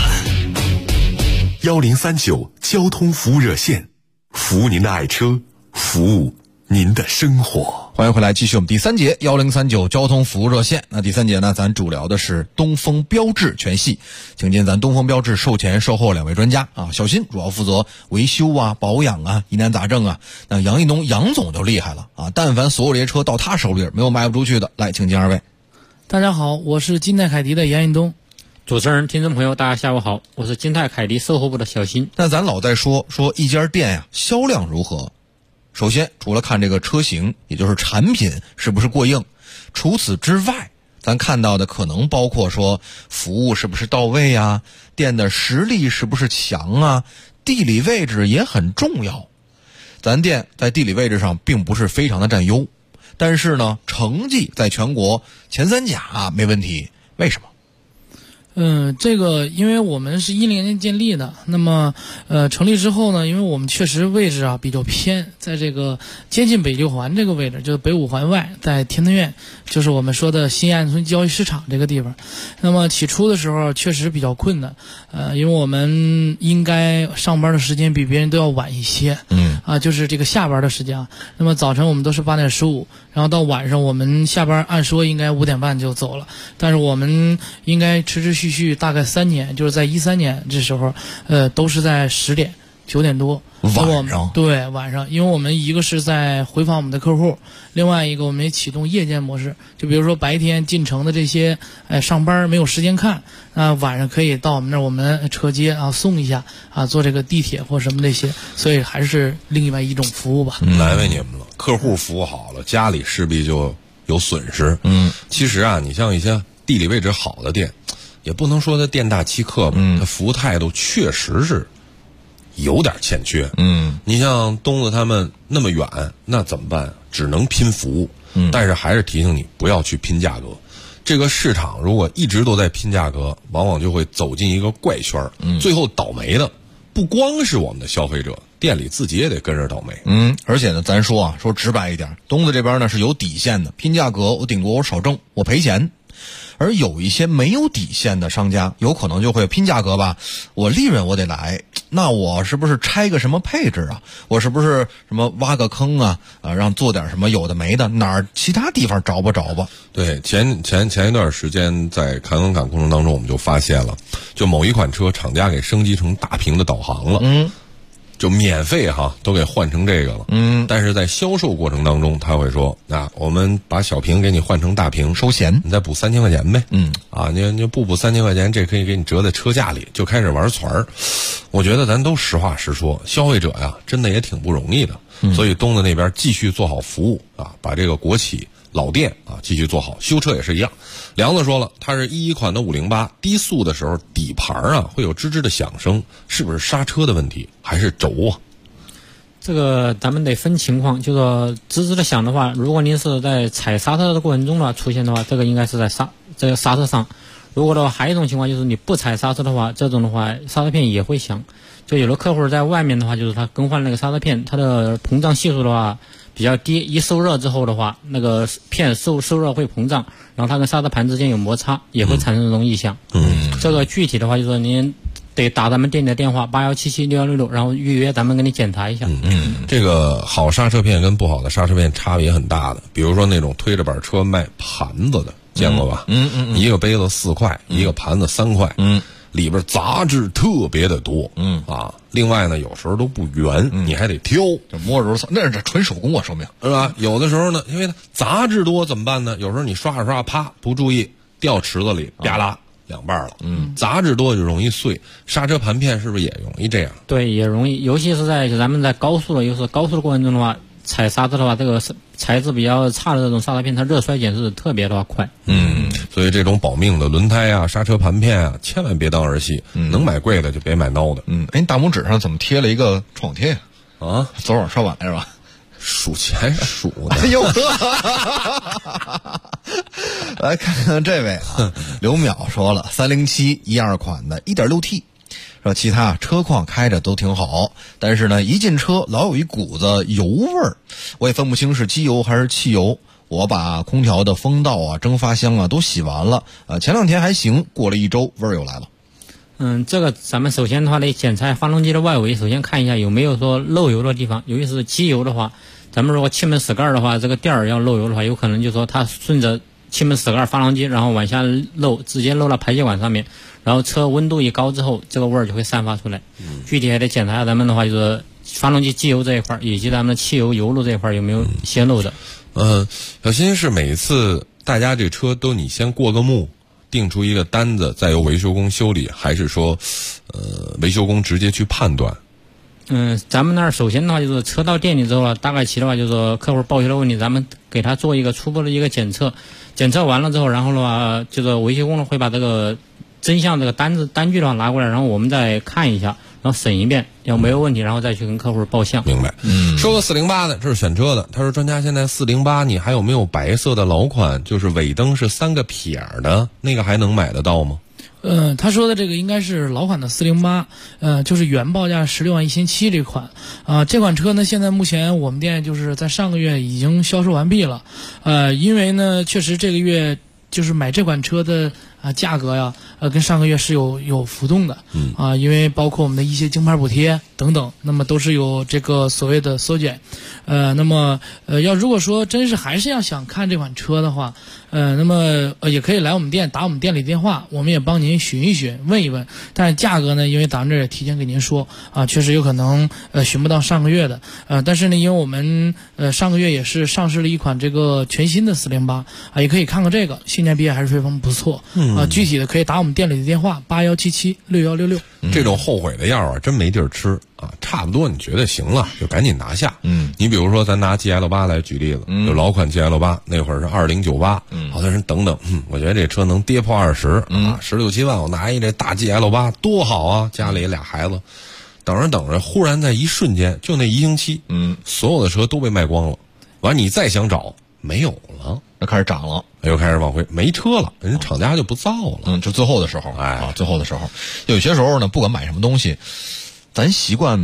1039交通服务热线，服务您的爱车，服务您的生活。 欢迎回来，继续我们第3节1039交通服务热线。那第3节呢，咱主聊的是东风标致全系，请进咱东风标致售前售后2位专家啊。小新主要负责维修啊、保养啊、疑难杂症啊。那杨一东杨总就厉害了啊，但凡所有这些车到他手里没有卖不出去的，来，请进2位。 大家好，我是金泰凯迪的杨一东。 主持人、听众朋友，大家下午好，我是金泰凯迪售后部的小新。 那咱老在说一家店呀，销量如何？首先，除了看这个车型，也就是产品是不是过硬，除此之外，咱看到的可能包括说服务是不是到位啊，店的实力是不是强啊，地理位置也很重要。咱店在地理位置上并不是非常的占优，但是呢，成绩在全国前3甲没问题。为什么？ 这个因为我们是10年建立的，那么成立之后呢，因为我们确实位置啊比较偏，在这个接近北六环这个位置，就是北5环外，在天通苑，就是我们说的新安村交易市场这个地方。那么起初的时候确实比较困难，因为我们应该上班的时间比别人都要晚一些，就是这个下班的时间啊。那么早晨我们都是8点15，然后到晚上我们下班按说应该5点半就走了，但是我们应该持续大概3年，就是在13年这时候，都是在10点9点多晚上。 对，晚上，因为我们一个是在回访我们的客户，另外一个我们也启动夜间模式，就比如说白天进城的这些上班没有时间看，晚上可以到我们那儿，我们车接啊送一下啊，坐这个地铁或什么这些，所以还是另外一种服务吧。 难为你们了，客户服务好了，家里势必就有损失。其实啊，你像一些地理位置好的店，也不能说他店大欺客吧，他服务态度确实是有点欠缺。你像东子他们那么远，那怎么办？只能拼服务。但是还是提醒你不要去拼价格。这个市场如果一直都在拼价格，往往就会走进一个怪圈。最后倒霉的不光是我们的消费者， 店里自己也得跟着倒霉。 而且呢，咱说直白一点，东子这边呢是有底线的，拼价格我顶多我少挣，我赔钱。而有一些没有底线的商家，有可能就会拼价格吧，我利润我得来，那我是不是拆个什么配置啊？我是不是什么挖个坑啊？让做点什么有的没的，哪儿其他地方找吧。 对，前一段时间在看门槛过程当中，我们就发现了，就某一款车厂家给升级成大屏的导航了。就免费都给换成这个了。但是在销售过程当中，他会说，我们把小屏给你换成大屏， 收钱， 你再补3000块钱呗。你不补3000块钱，这可以给你折在车价里，就开始玩团儿。我觉得咱都实话实说，消费者呀，真的也挺不容易的。所以东子那边继续做好服务把这个国企老店继续做好，修车也是一样。梁子说了，它是11款的508，低速的时候底盘会有吱吱的响声，是不是刹车的问题，还是轴啊？ 这个咱们得分情况，就说吱吱的响的话，如果您是在踩刹车的过程中出现的话，这个应该是在这个刹车上。如果的话，还有一种情况就是你不踩刹车的话，这种的话刹车片也会响。就有的客户在外面的话，就是他更换那个刹车片，它的膨胀系数的话比较低，一受热之后的话，那个片受热会膨胀，然后它跟刹车盘之间有摩擦，也会产生这种异响。这个具体的话就是您得打咱们店里的电话81776166，然后预约咱们给你检查一下。 这个好刹车片跟不好的刹车片差别很大的，比如说那种推着板车卖盘子的，见过吧？一个杯子4块，一个盘子3块。里边杂质特别的多。另外呢，有时候都不圆，你还得挑， 这摸着那是纯手工说明是吧？有的时候呢，因为杂质多怎么办呢？有时候你刷着刷，啪，不注意掉池子里，啪啦两半了。杂质多就容易碎，刹车盘片是不是也容易这样？ 对，也容易，尤其是咱们在高速的过程中的话，踩刹车的话，这个材质比较差的这种刹车片，它热衰减是特别的快。 所以这种保命的轮胎刹车盘片千万别当儿戏。能买贵的就别买孬的。 你大拇指上怎么贴了一个创贴啊？ 昨晚刷碗是吧？ 数钱数的。 哎呦，来看看这位刘淼说了，307 12款的 1.6T。说其他车况开着都挺好，但是呢，一进车老有一股子油味儿，我也分不清是机油还是汽油。我把空调的风道蒸发箱都洗完了，前2天还行，过了1周味儿又来了。 这个咱们首先的话得检查发动机的外围，首先看一下有没有说漏油的地方。尤其是机油的话，咱们如果气门室盖的话，这个垫儿要漏油的话，有可能就说它顺着气门室盖发动机，然后往下漏，直接漏到排气管上面，然后车温度一高之后，这个味儿就会散发出来。具体还得检查一下咱们的话，就是发动机机油这一块，以及咱们的汽油油路这一块有没有泄漏的。 小新是每次大家这车都你先过个目，定出一个单子，再由维修工修理，还是说维修工直接去判断？ 咱们那儿首先的话就是车到店里之后大概其的话就是说客户报修的问题，咱们给他做一个初步的一个检测，检测完了之后，然后的话就是维修工呢会把这个真相这个单据的话拿过来，然后我们再看一下，然后审一遍，要没有问题，然后再去跟客户报项。 明白。说个408的，这是选车的。他说专家现在408你还有没有白色的老款，就是尾灯是3个撇的，那个还能买得到吗？ 他说的这个应该是老款的408，就是原报价161700这款。这款车呢，现在目前我们店就是在上个月已经销售完毕了。因为呢，确实这个月就是买这款车的价格呀，跟上个月是有浮动的。因为包括我们的一些京牌补贴等等，那么都是有这个所谓的缩减。那么如果说真是还是要想看这款车的话，那么也可以来我们店打我们店里电话，我们也帮您询一询问一问。但是价格呢，因为咱们这也提前给您说确实有可能询不到上个月的。但是呢，因为我们上个月也是上市了一款这个全新的408也可以看看这个性价比还是非常不错。具体的可以打我们店里的电话81776166。 这种后悔的药真没地儿吃差不多你觉得行了就赶紧拿下。你比如说咱拿 GL8 来举例子，就老款 GL8 那会儿是2098，好多人等等，我觉得这车能跌破20，16、17万我拿一这大 GL8 多好啊，家里俩孩子，等着忽然在一瞬间就那1星期，所有的车都被卖光了，完你再想找没有了， 那开始涨了， 又开始往回没车了，人家厂家就不造了。 就最后的时候，最后的时候，有些时候呢，不管买什么东西，咱习惯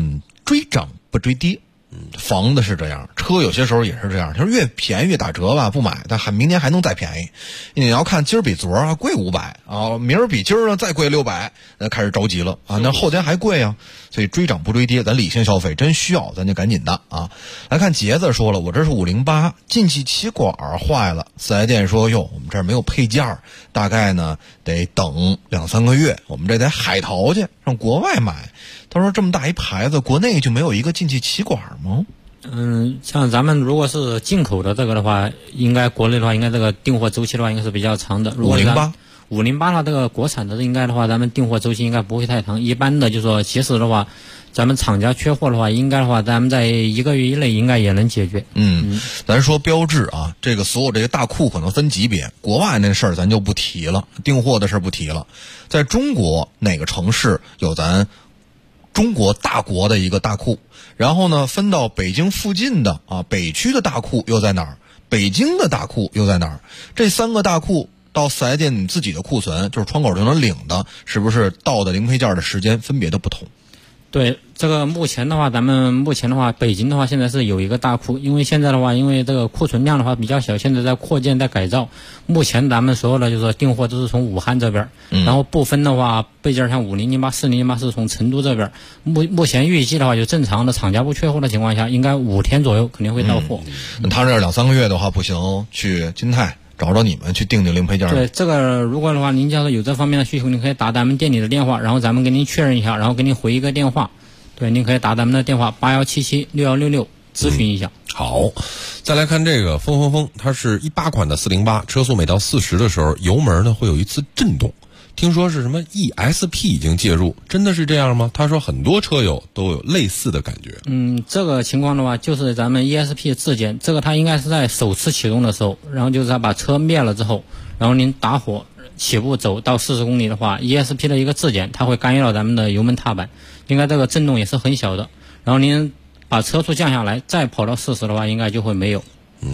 追涨不追跌。房子是这样，车有些时候也是这样，就是越便宜越打折吧，不买，但明年还能再便宜。你要看今儿比昨儿贵500啊，明儿比今儿呢再贵600，那开始着急了啊，那后天还贵啊，所以追涨不追跌，咱理性消费，真需要咱就赶紧的啊。来看杰子说了，我这是508进气气管坏了，4S店说哟，我们这儿没有配件，大概呢得等2-3个月，我们这得海淘去，上国外买。他说这么大一牌子，国内就没有一个进气气管吗？ 像咱们如果是进口的这个的话，应该国内的话，应该这个订货周期的话，应该是比较长的。508的话，这个国产的应该的话，咱们订货周期应该不会太长。一般的就说，其实的话，咱们厂家缺货的话，应该的话，咱们在1个月以内应该也能解决。 咱说标志啊，这个所有这个大库可能分级别，国外那事儿咱就不提了，订货的事儿不提了。在中国哪个城市有咱中国大国的一个大库，然后呢分到北京附近的啊北区的大库又在哪儿，北京的大库又在哪儿，这3个大库到4S店你自己的库存就是窗口就能领的，是不是到的零配件的时间分别的不同？ 对，这个目前的话，咱们目前的话，北京的话现在是有一个大库，因为现在的话，因为这个库存量的话比较小，现在在扩建在改造。目前咱们所有的就是说订货都是从武汉这边，然后部分的话备件像5008、4008是从成都这边。目前预计的话，就正常的厂家不缺货的情况下，应该5天左右肯定会到货。 他这2-3个月的话不行，去金泰找找你们去订零配件。 对，这个如果的话，您要是有这方面的需求，您可以打咱们店里的电话，然后咱们给您确认一下，然后给您回一个电话。对，您可以打咱们的电话81776166咨询一下。 好，再来看这个风，它是18款的408，车速每到40的时候，油门呢会有一次震动。听说是什么 ESP 已经介入，真的是这样吗？他说很多车友都有类似的感觉。 这个情况的话，就是咱们 ESP 自检，这个它应该是在首次启动的时候，然后就是它把车灭了之后，然后您打火起步走到40公里的话 ，ESP 的一个自检，它会干预到咱们的油门踏板，应该这个震动也是很小的。然后您把车速降下来，再跑到40的话，应该就会没有。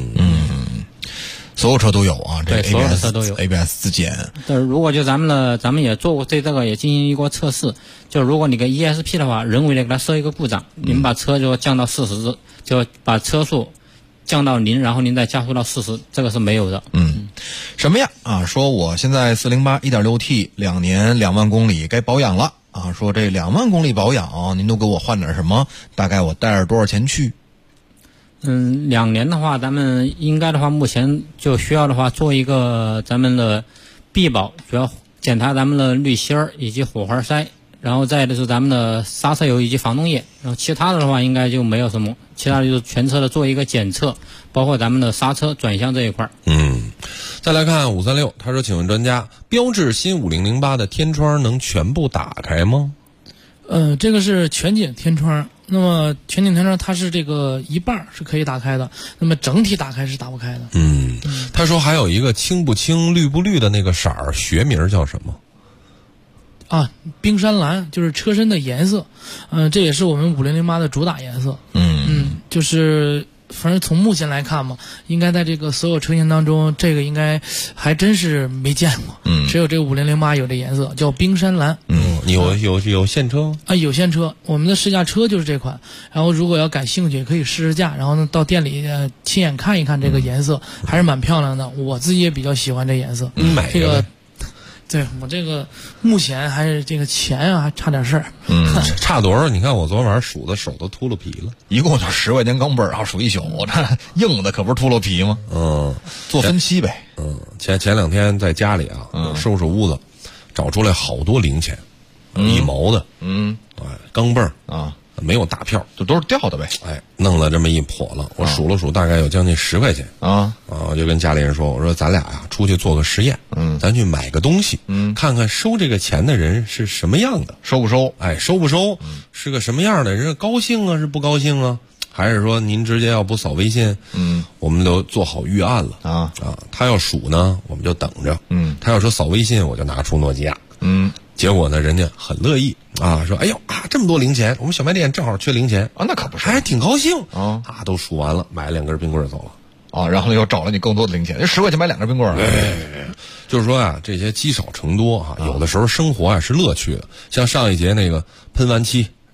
所有车都有啊，这对，所有的车都有 ABS 自检。 对，如果就咱们也做过对这个也进行过测试，就如果你个 ESP 的话，人为的给它设一个故障，你们把车就降到40，就把车速降到0，然后您再加速到40，这个是没有的。 什么样啊？说我现在408 1.6T 2年2万公里该保养了啊，说这2万公里保养您都给我换点什么？大概我带着多少钱去 ？2年的话，咱们应该的话，目前就需要的话做一个咱们的闭保，主要检查咱们的滤芯儿以及火花塞，然后再的是咱们的刹车油以及防冻液，然后其他的话应该就没有什么，其他的就是全车的做一个检测，包括咱们的刹车转向这一块。 再来看536，他说请问专家，标致新5008的天窗能全部打开吗？ 这个是全景天窗，那么全景天窗它是这个一半是可以打开的，那么整体打开是打不开的。 他说还有一个青不青绿不绿的那个色儿，学名叫什么？ 冰山蓝，就是车身的颜色。这也是我们5008的主打颜色。就是反正从目前来看嘛，应该在这个所有车型当中，这个应该还真是没见过。只有这个5008有这颜色，叫冰山蓝。 有现车吗？ 有现车，我们的试驾车就是这款。然后如果要感兴趣，可以试试驾，然后呢到店里亲眼看一看这个颜色，还是蛮漂亮的。我自己也比较喜欢这颜色。 买这个。 对，我这个目前还是这个钱还差点事儿。 差多少？你看我昨晚上数的手都秃噜皮了， 一共就10块钱钢镚儿，数一宿，我这硬的可不是秃噜皮吗？做分期呗。 前2天在家里收拾屋子，找出来好多零钱，1毛的，钢镚儿没有大票， 就都是掉的呗。 弄了这么一笸了，我数了数，大概有将近10块钱我就跟家里人说，我说咱俩出去做个实验，咱去买个东西，看看收这个钱的人是什么样的， 收不收？ 收不收？是个什么样的人？高兴啊，是不高兴啊？还是说您直接要不扫微信？我们都做好预案了他要数呢，我们就等着。他要说扫微信，我就拿出诺基亚。结果呢，人家很乐意说哎呦这么多零钱，我们小卖店正好缺零钱那可不是， 还挺高兴都数完了，买了2根冰棍走了然后又找了你更多的零钱，10块钱买2根冰棍就是说这些积少成多有的时候生活是乐趣的。像上一节那个喷完漆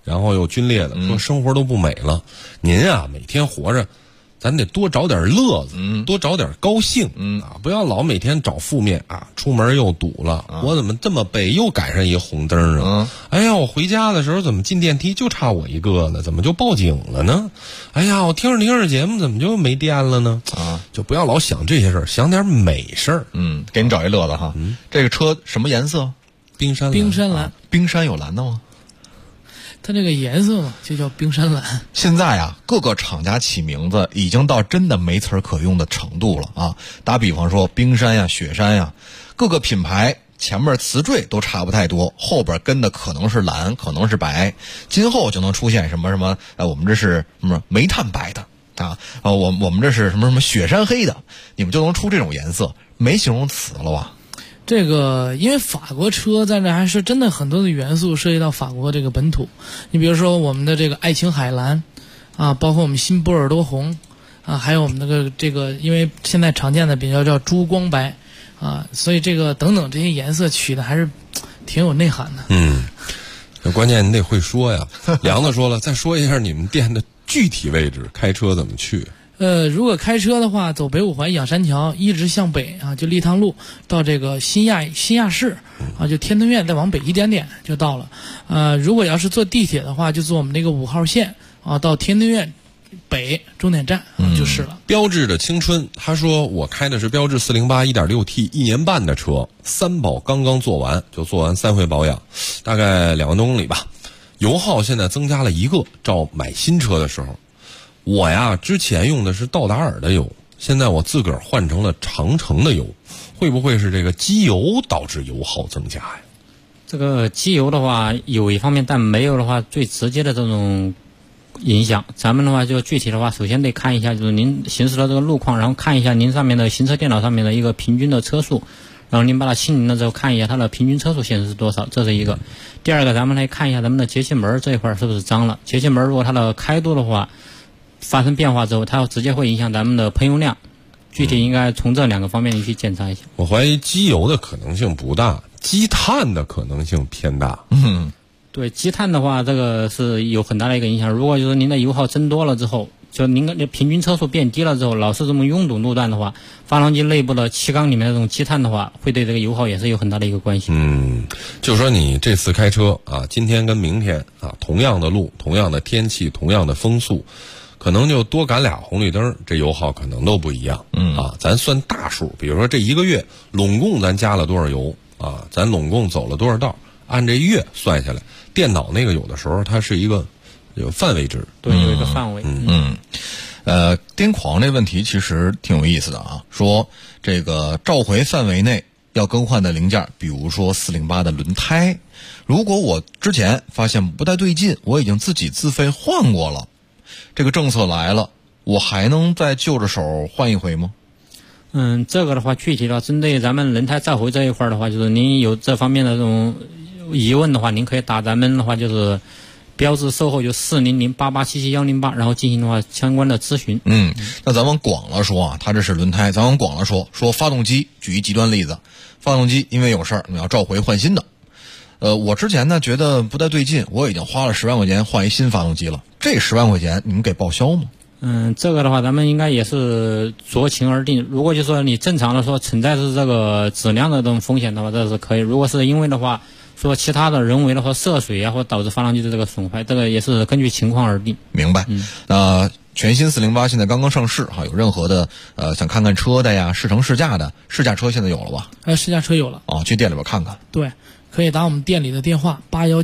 然后又皲裂的，说生活都不美了。您啊，每天活着，咱得多找点乐子，多找点高兴，不要老每天找负面啊。出门又堵了，我怎么这么背？又赶上一红灯啊！哎呀，我回家的时候怎么进电梯就差我一个呢？怎么就报警了呢？哎呀，我听着节目怎么就没电了呢？就不要老想这些事儿，想点美事儿。 给你找一乐子哈。这个车什么颜色？ 冰山蓝。 冰山蓝。 冰山有蓝的吗？ 它这个颜色嘛，就叫冰山蓝。 现在啊，各个厂家起名字已经到真的没词儿可用的程度了啊！打比方说，冰山呀、雪山呀，各个品牌前面词缀都差不太多，后边跟的可能是蓝，可能是白，今后就能出现什么我们这是什么煤炭白的啊，我们这是什么雪山黑的，你们就能出这种颜色，没形容词了吧？ 这个因为法国车在这还是真的很多的元素涉及到法国这个本土，你比如说我们的这个爱琴海蓝啊，包括我们新波尔多红啊，还有我们这个因为现在常见的比较叫珠光白啊，所以这个等等这些颜色取的还是挺有内涵的。 关键你得会说呀。梁子说了，再说一下你们店的具体位置，开车怎么去？ 如果开车的话，走北五环养山桥一直向北啊，就立汤路到这个新亚市啊，就天通苑再往北一点点就到了。如果要是坐地铁的话，就坐我们那个5号线啊，到天通苑北终点站就是了。 标致的青春，他说我开的是标致408 1.6T 1年半的车，3保刚刚做完3回保养，大概2万多公里吧。油耗现在增加了1个，照买新车的时候。我呀，之前用的是道达尔的油，现在我自个儿换成了长城的油，会不会是这个机油导致油耗增加呀？ 这个机油的话，有一方面，但没有的话，最直接的这种影响。咱们的话，就具体的话，首先得看一下，就是您行驶的这个路况，然后看一下您上面的行车电脑上面的一个平均的车速，然后您把它清零了之后，看一下它的平均车速显示是多少，这是一个。第二个，咱们来看一下咱们的节气门这一块是不是脏了。节气门如果它的开度的话发生变化之后，它直接会影响咱们的喷油量，具体应该从这2个方面你去检查一下。 我怀疑机油的可能性不大，积碳的可能性偏大。 对，积碳的话，这个是有很大的一个影响。如果就是您的油耗增多了之后，就您的平均车速变低了之后，老是这么拥堵路段的话，发动机内部的气缸里面的这种积碳的话，会对这个油耗也是有很大的一个关系。 就说你这次开车啊，今天跟明天啊，同样的路、同样的天气、同样的风速，可能就多赶2红绿灯，这油耗可能都不一样。咱算大数，比如说这1个月拢共咱加了多少油啊，咱拢共走了多少道，按这月算下来，电脑那个有的时候它是一个有范围值， 对，有一个范围。 癫狂这问题其实挺有意思的啊，说这个召回范围内要更换的零件，比如说408的轮胎，如果我之前发现不太对劲，我已经自费换过了，这个政策来了，我还能再就着手换一回吗？ 这个的话，具体的针对咱们轮胎召回这一块的话，就是您有这方面的这种疑问的话，您可以打咱们的话就是标致售后就40088771108，然后进行的话相关的咨询。 那咱往广了说啊，它这是轮胎，咱往广了说发动机，举一极端例子，发动机因为有事儿，你要召回换新的。我之前呢觉得不太对劲，我已经花了10万块钱换一新发动机了，这10万块钱你们给报销吗？ 这个的话咱们应该也是酌情而定。如果就说你正常的说存在是这个质量的这种风险的话，这是可以。如果是因为的话说其他的人为的或涉水啊，或导致发动机的这个损坏，这个也是根据情况而定。 明白。全新408现在刚刚上市哈，有任何的想看看车的呀，试乘试驾的，试驾车现在有了吧？ 试驾车有了。 去店里边看看。 对，可以打我们店里的电话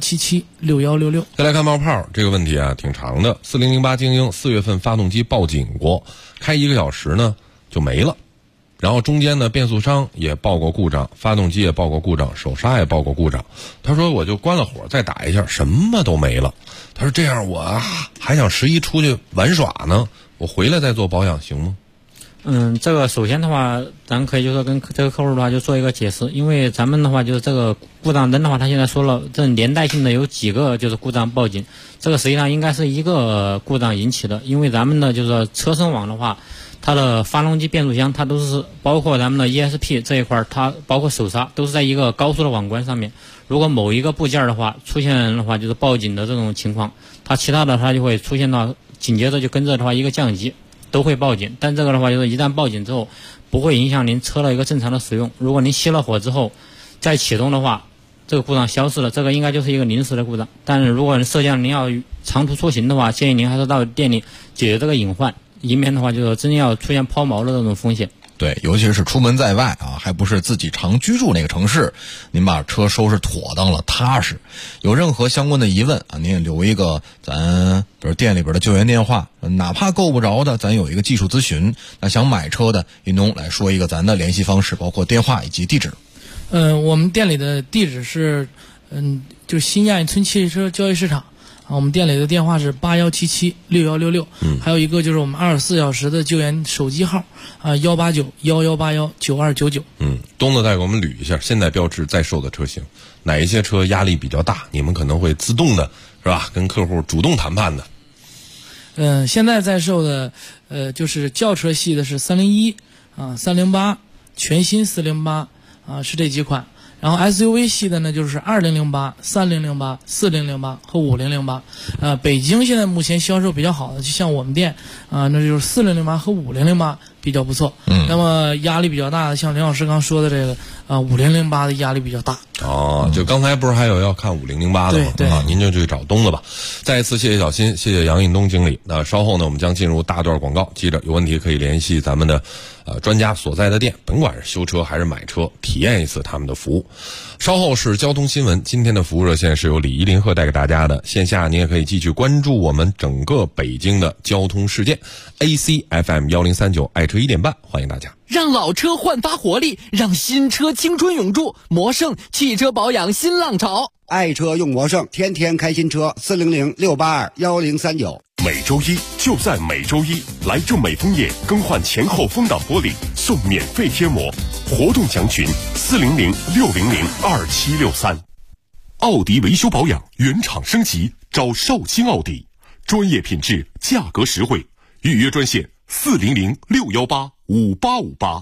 81776166。 再来看冒泡这个问题啊，挺长的。4008精英4月份发动机报警过，开1个小时呢就没了。然后中间呢，变速箱也报过故障，发动机也报过故障，手刹也报过故障。他说我就关了火再打一下，什么都没了。他说这样我还想11出去玩耍呢，我回来再做保养行吗？ 这个首先的话，咱可以就说跟这个客户的话就做一个解释，因为咱们的话就是这个故障灯的话，他现在说了，这连带性的有几个就是故障报警，这个实际上应该是一个故障引起的，因为咱们的就是说车身网的话， 它的发动机、变速箱，它都是包括咱们的 ESP 这一块，它包括手刹都是在一个高速的网关上面。如果某一个部件的话出现的话，就是报警的这种情况，它其他的它就会出现到紧接着就跟着的话一个降级都会报警。但这个的话就是一旦报警之后，不会影响您车的一个正常的使用。如果您熄了火之后再启动的话，这个故障消失了，这个应该就是一个临时的故障。但是如果涉及到您要长途出行的话，建议您还是到店里解决这个隐患，以免的话就是真要出现抛锚的这种风险。 对，尤其是出门在外啊，还不是自己常居住那个城市，您把车收拾妥当了，踏实。有任何相关的疑问啊，您也留一个咱比如店里边的救援电话，哪怕够不着的，咱有一个技术咨询。那想买车的，运东来说一个咱的联系方式，包括电话以及地址。 我们店里的地址是，就是新亚运村汽车交易市场。我们店里的电话是81776166，还有一个就是我们24小时的救援手机号18911819299。 东子再给我们捋一下现在标致在售的车型，哪一些车压力比较大，你们可能会自动的是吧跟客户主动谈判的。 现在在售的就是轿车系的是301308，全新408是这几款。然后 SUV 系的呢，就是2008、3008、4008和5008。北京现在目前销售比较好的，就像我们店那就是4008和5008比较不错。那么压力比较大的，像林老师刚说的这个5008的压力比较大。 就刚才不是还有要看5008的吗？ 对您就去找东子吧。再一次谢谢小新，谢谢杨运东经理。那稍后呢，我们将进入大段广告，记着有问题可以联系咱们的专家所在的店，甭管是修车还是买车，体验一次他们的服务。稍后是交通新闻，今天的服务热线是由李怡林鹤带给大家的。线下您也可以继续关注我们整个北京的交通事件。ACFM 1039爱车1点半，欢迎大家。 让老车焕发活力，让新车青春永驻。魔盛汽车保养新浪潮， 爱车用魔盛，天天开新车，400-682-1039。 每周一就在每周一，来正美枫叶更换前后风挡玻璃送免费贴膜，活动详询400-600-2763。奥迪维修保养原厂升级，找绍兴奥迪，专业品质，价格实惠，预约专线400-618-5858。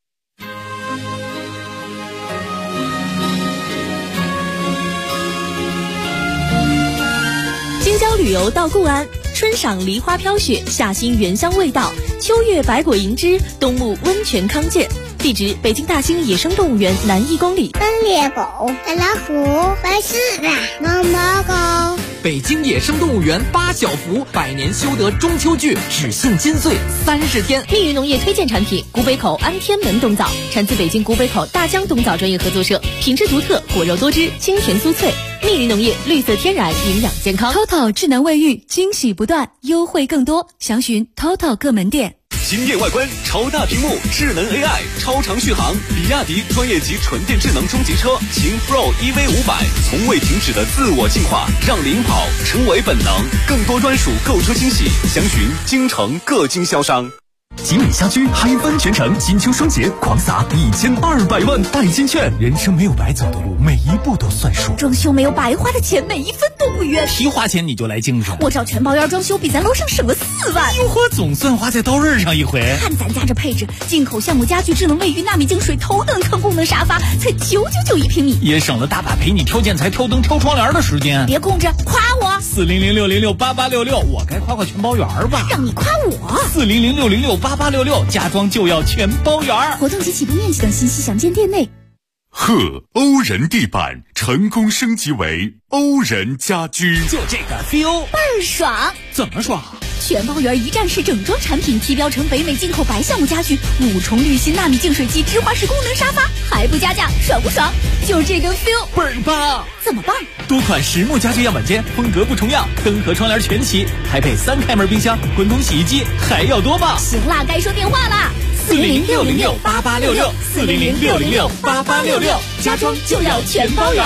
京郊旅游到固安，春赏梨花飘雪，夏欣原香味道，秋月百果迎之，冬沐温泉康健。地址：北京大兴野生动物园南1公里。 猎狗、白老虎、白狮子、毛毛狗。 北京野生动物园8小福100年修得中秋剧，只限金穗30天。 密云农业推荐产品：古北口安天门冬枣，产自北京古北口大江冬枣专业合作社，品质独特，果肉多汁，清甜酥脆。密云农业，绿色天然，营养健康。 TOTO 智能卫浴，惊喜不断，优惠更多，详询 TOTO 各门店。 惊艳外观，超大屏幕，智能 AI， 超长续航。比亚迪专业级纯电智能中级车秦 Pro EV500，从未停止的自我进化，让领跑成为本能。更多专属购车惊喜，详询京城各经销商。 吉美家居嗨翻全城，金秋双节狂撒1200万代金券。人生没有白走的路，每一步都算数。 装修没有白花的钱，每一分都不冤。 提花钱你就来精神， 我找全包院装修比咱楼上省了4万。 哟呵，总算花在刀刃上一回。 看咱家这配置，进口橡木家具、智能卫浴、纳米净水、头等坑功能沙发，才999一平米， 也省了大把陪你挑建材、挑灯、挑窗帘的时间。 别空着，夸我 400-606-8866，我该夸全包园吧？ 让你夸我 400-606-8866，家装就要全包园。 活动及启动面积等信息详见店内。 欧人地板成功升级为欧人家居， 就这个 feel 倍儿爽。 怎么爽？ 全包园一站式整装产品，提标成北美进口白橡木家具，5重滤芯纳米净水机，芝华士功能沙发，还不加价，爽不爽？就这个 feel 倍儿棒。 怎么棒？ 多款实木家具样板间，风格不重样，灯和窗帘全齐，还配3开门冰箱、滚筒洗衣机，还要多棒？ 行啦，该说电话啦。 400-606-8866，400-606-8866，家装就要全包园。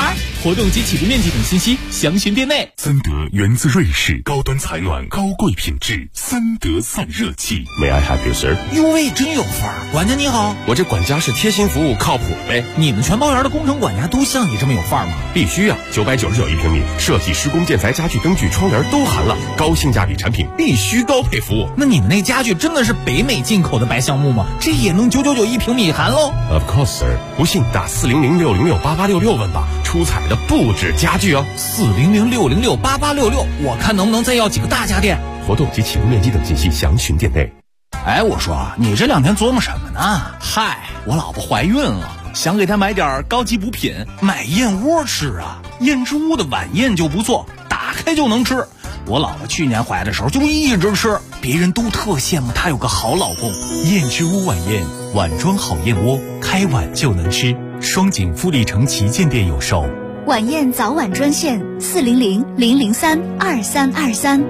活动及起步面积等信息详询店内。 森德源自瑞士，高端采暖，高贵品质，森德散热器。May I help you, sir？ 哟喂，真有范儿！管家你好， 我这管家是贴心服务，靠谱呗。 你们全包园的工程管家都像你这么有范儿吗？ 必须啊，999一平米，设计、施工、建材、家具、灯具、窗帘都含了，高性价比产品，必须高配服务。 那你们那家具真的是北美进口的白橡木吗？这也能999一平米含喽 ？Of course, sir。不信打400-606-8866问吧，出彩的不止家具哦。 400-606-8866，我看能不能再要几个大家电。 活动及起步面积等信息详询店内。 哎，我说你这2天琢磨什么呢？ 嗨，我老婆怀孕了，想给她买点高级补品， 买燕窝吃啊。燕之屋的晚宴就不错，打开就能吃。我老婆去年怀的时候就一直吃，别人都特羡慕她有个好老公。 燕之屋晚宴，碗装好燕窝，开碗就能吃。双井富力城旗舰店有售。 晚宴早晚专线400-003-2323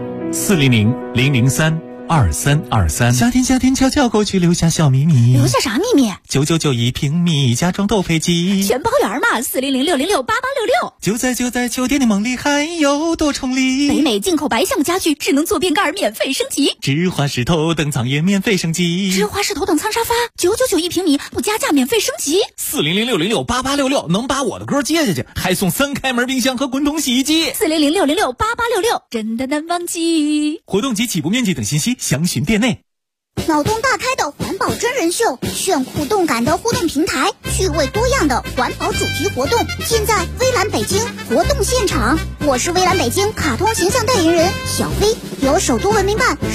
400-003-2323。夏天悄悄过去，留下小秘密。 留下啥秘密 ？999一平米，家装都配齐， 全包圆嘛。400-606-8866。 就在酒店的梦里，还有多重礼。 北美进口白橡木家具，智能坐便盖免费升级， 芝华士头等舱也免费升级， 芝华士头等舱沙发999一平米，不加价免费升级。 400-606-8866能把我的歌接下去，还送3开门冰箱和滚筒洗衣机。 400-606-8866真的难忘记。 活动及起步面积等信息详询店内。 脑洞大开的环保真人秀，炫酷动感的互动平台，趣味多样的环保主题活动，尽在微蓝北京活动现场。我是微蓝北京卡通形象代言人小飞，由首都文明办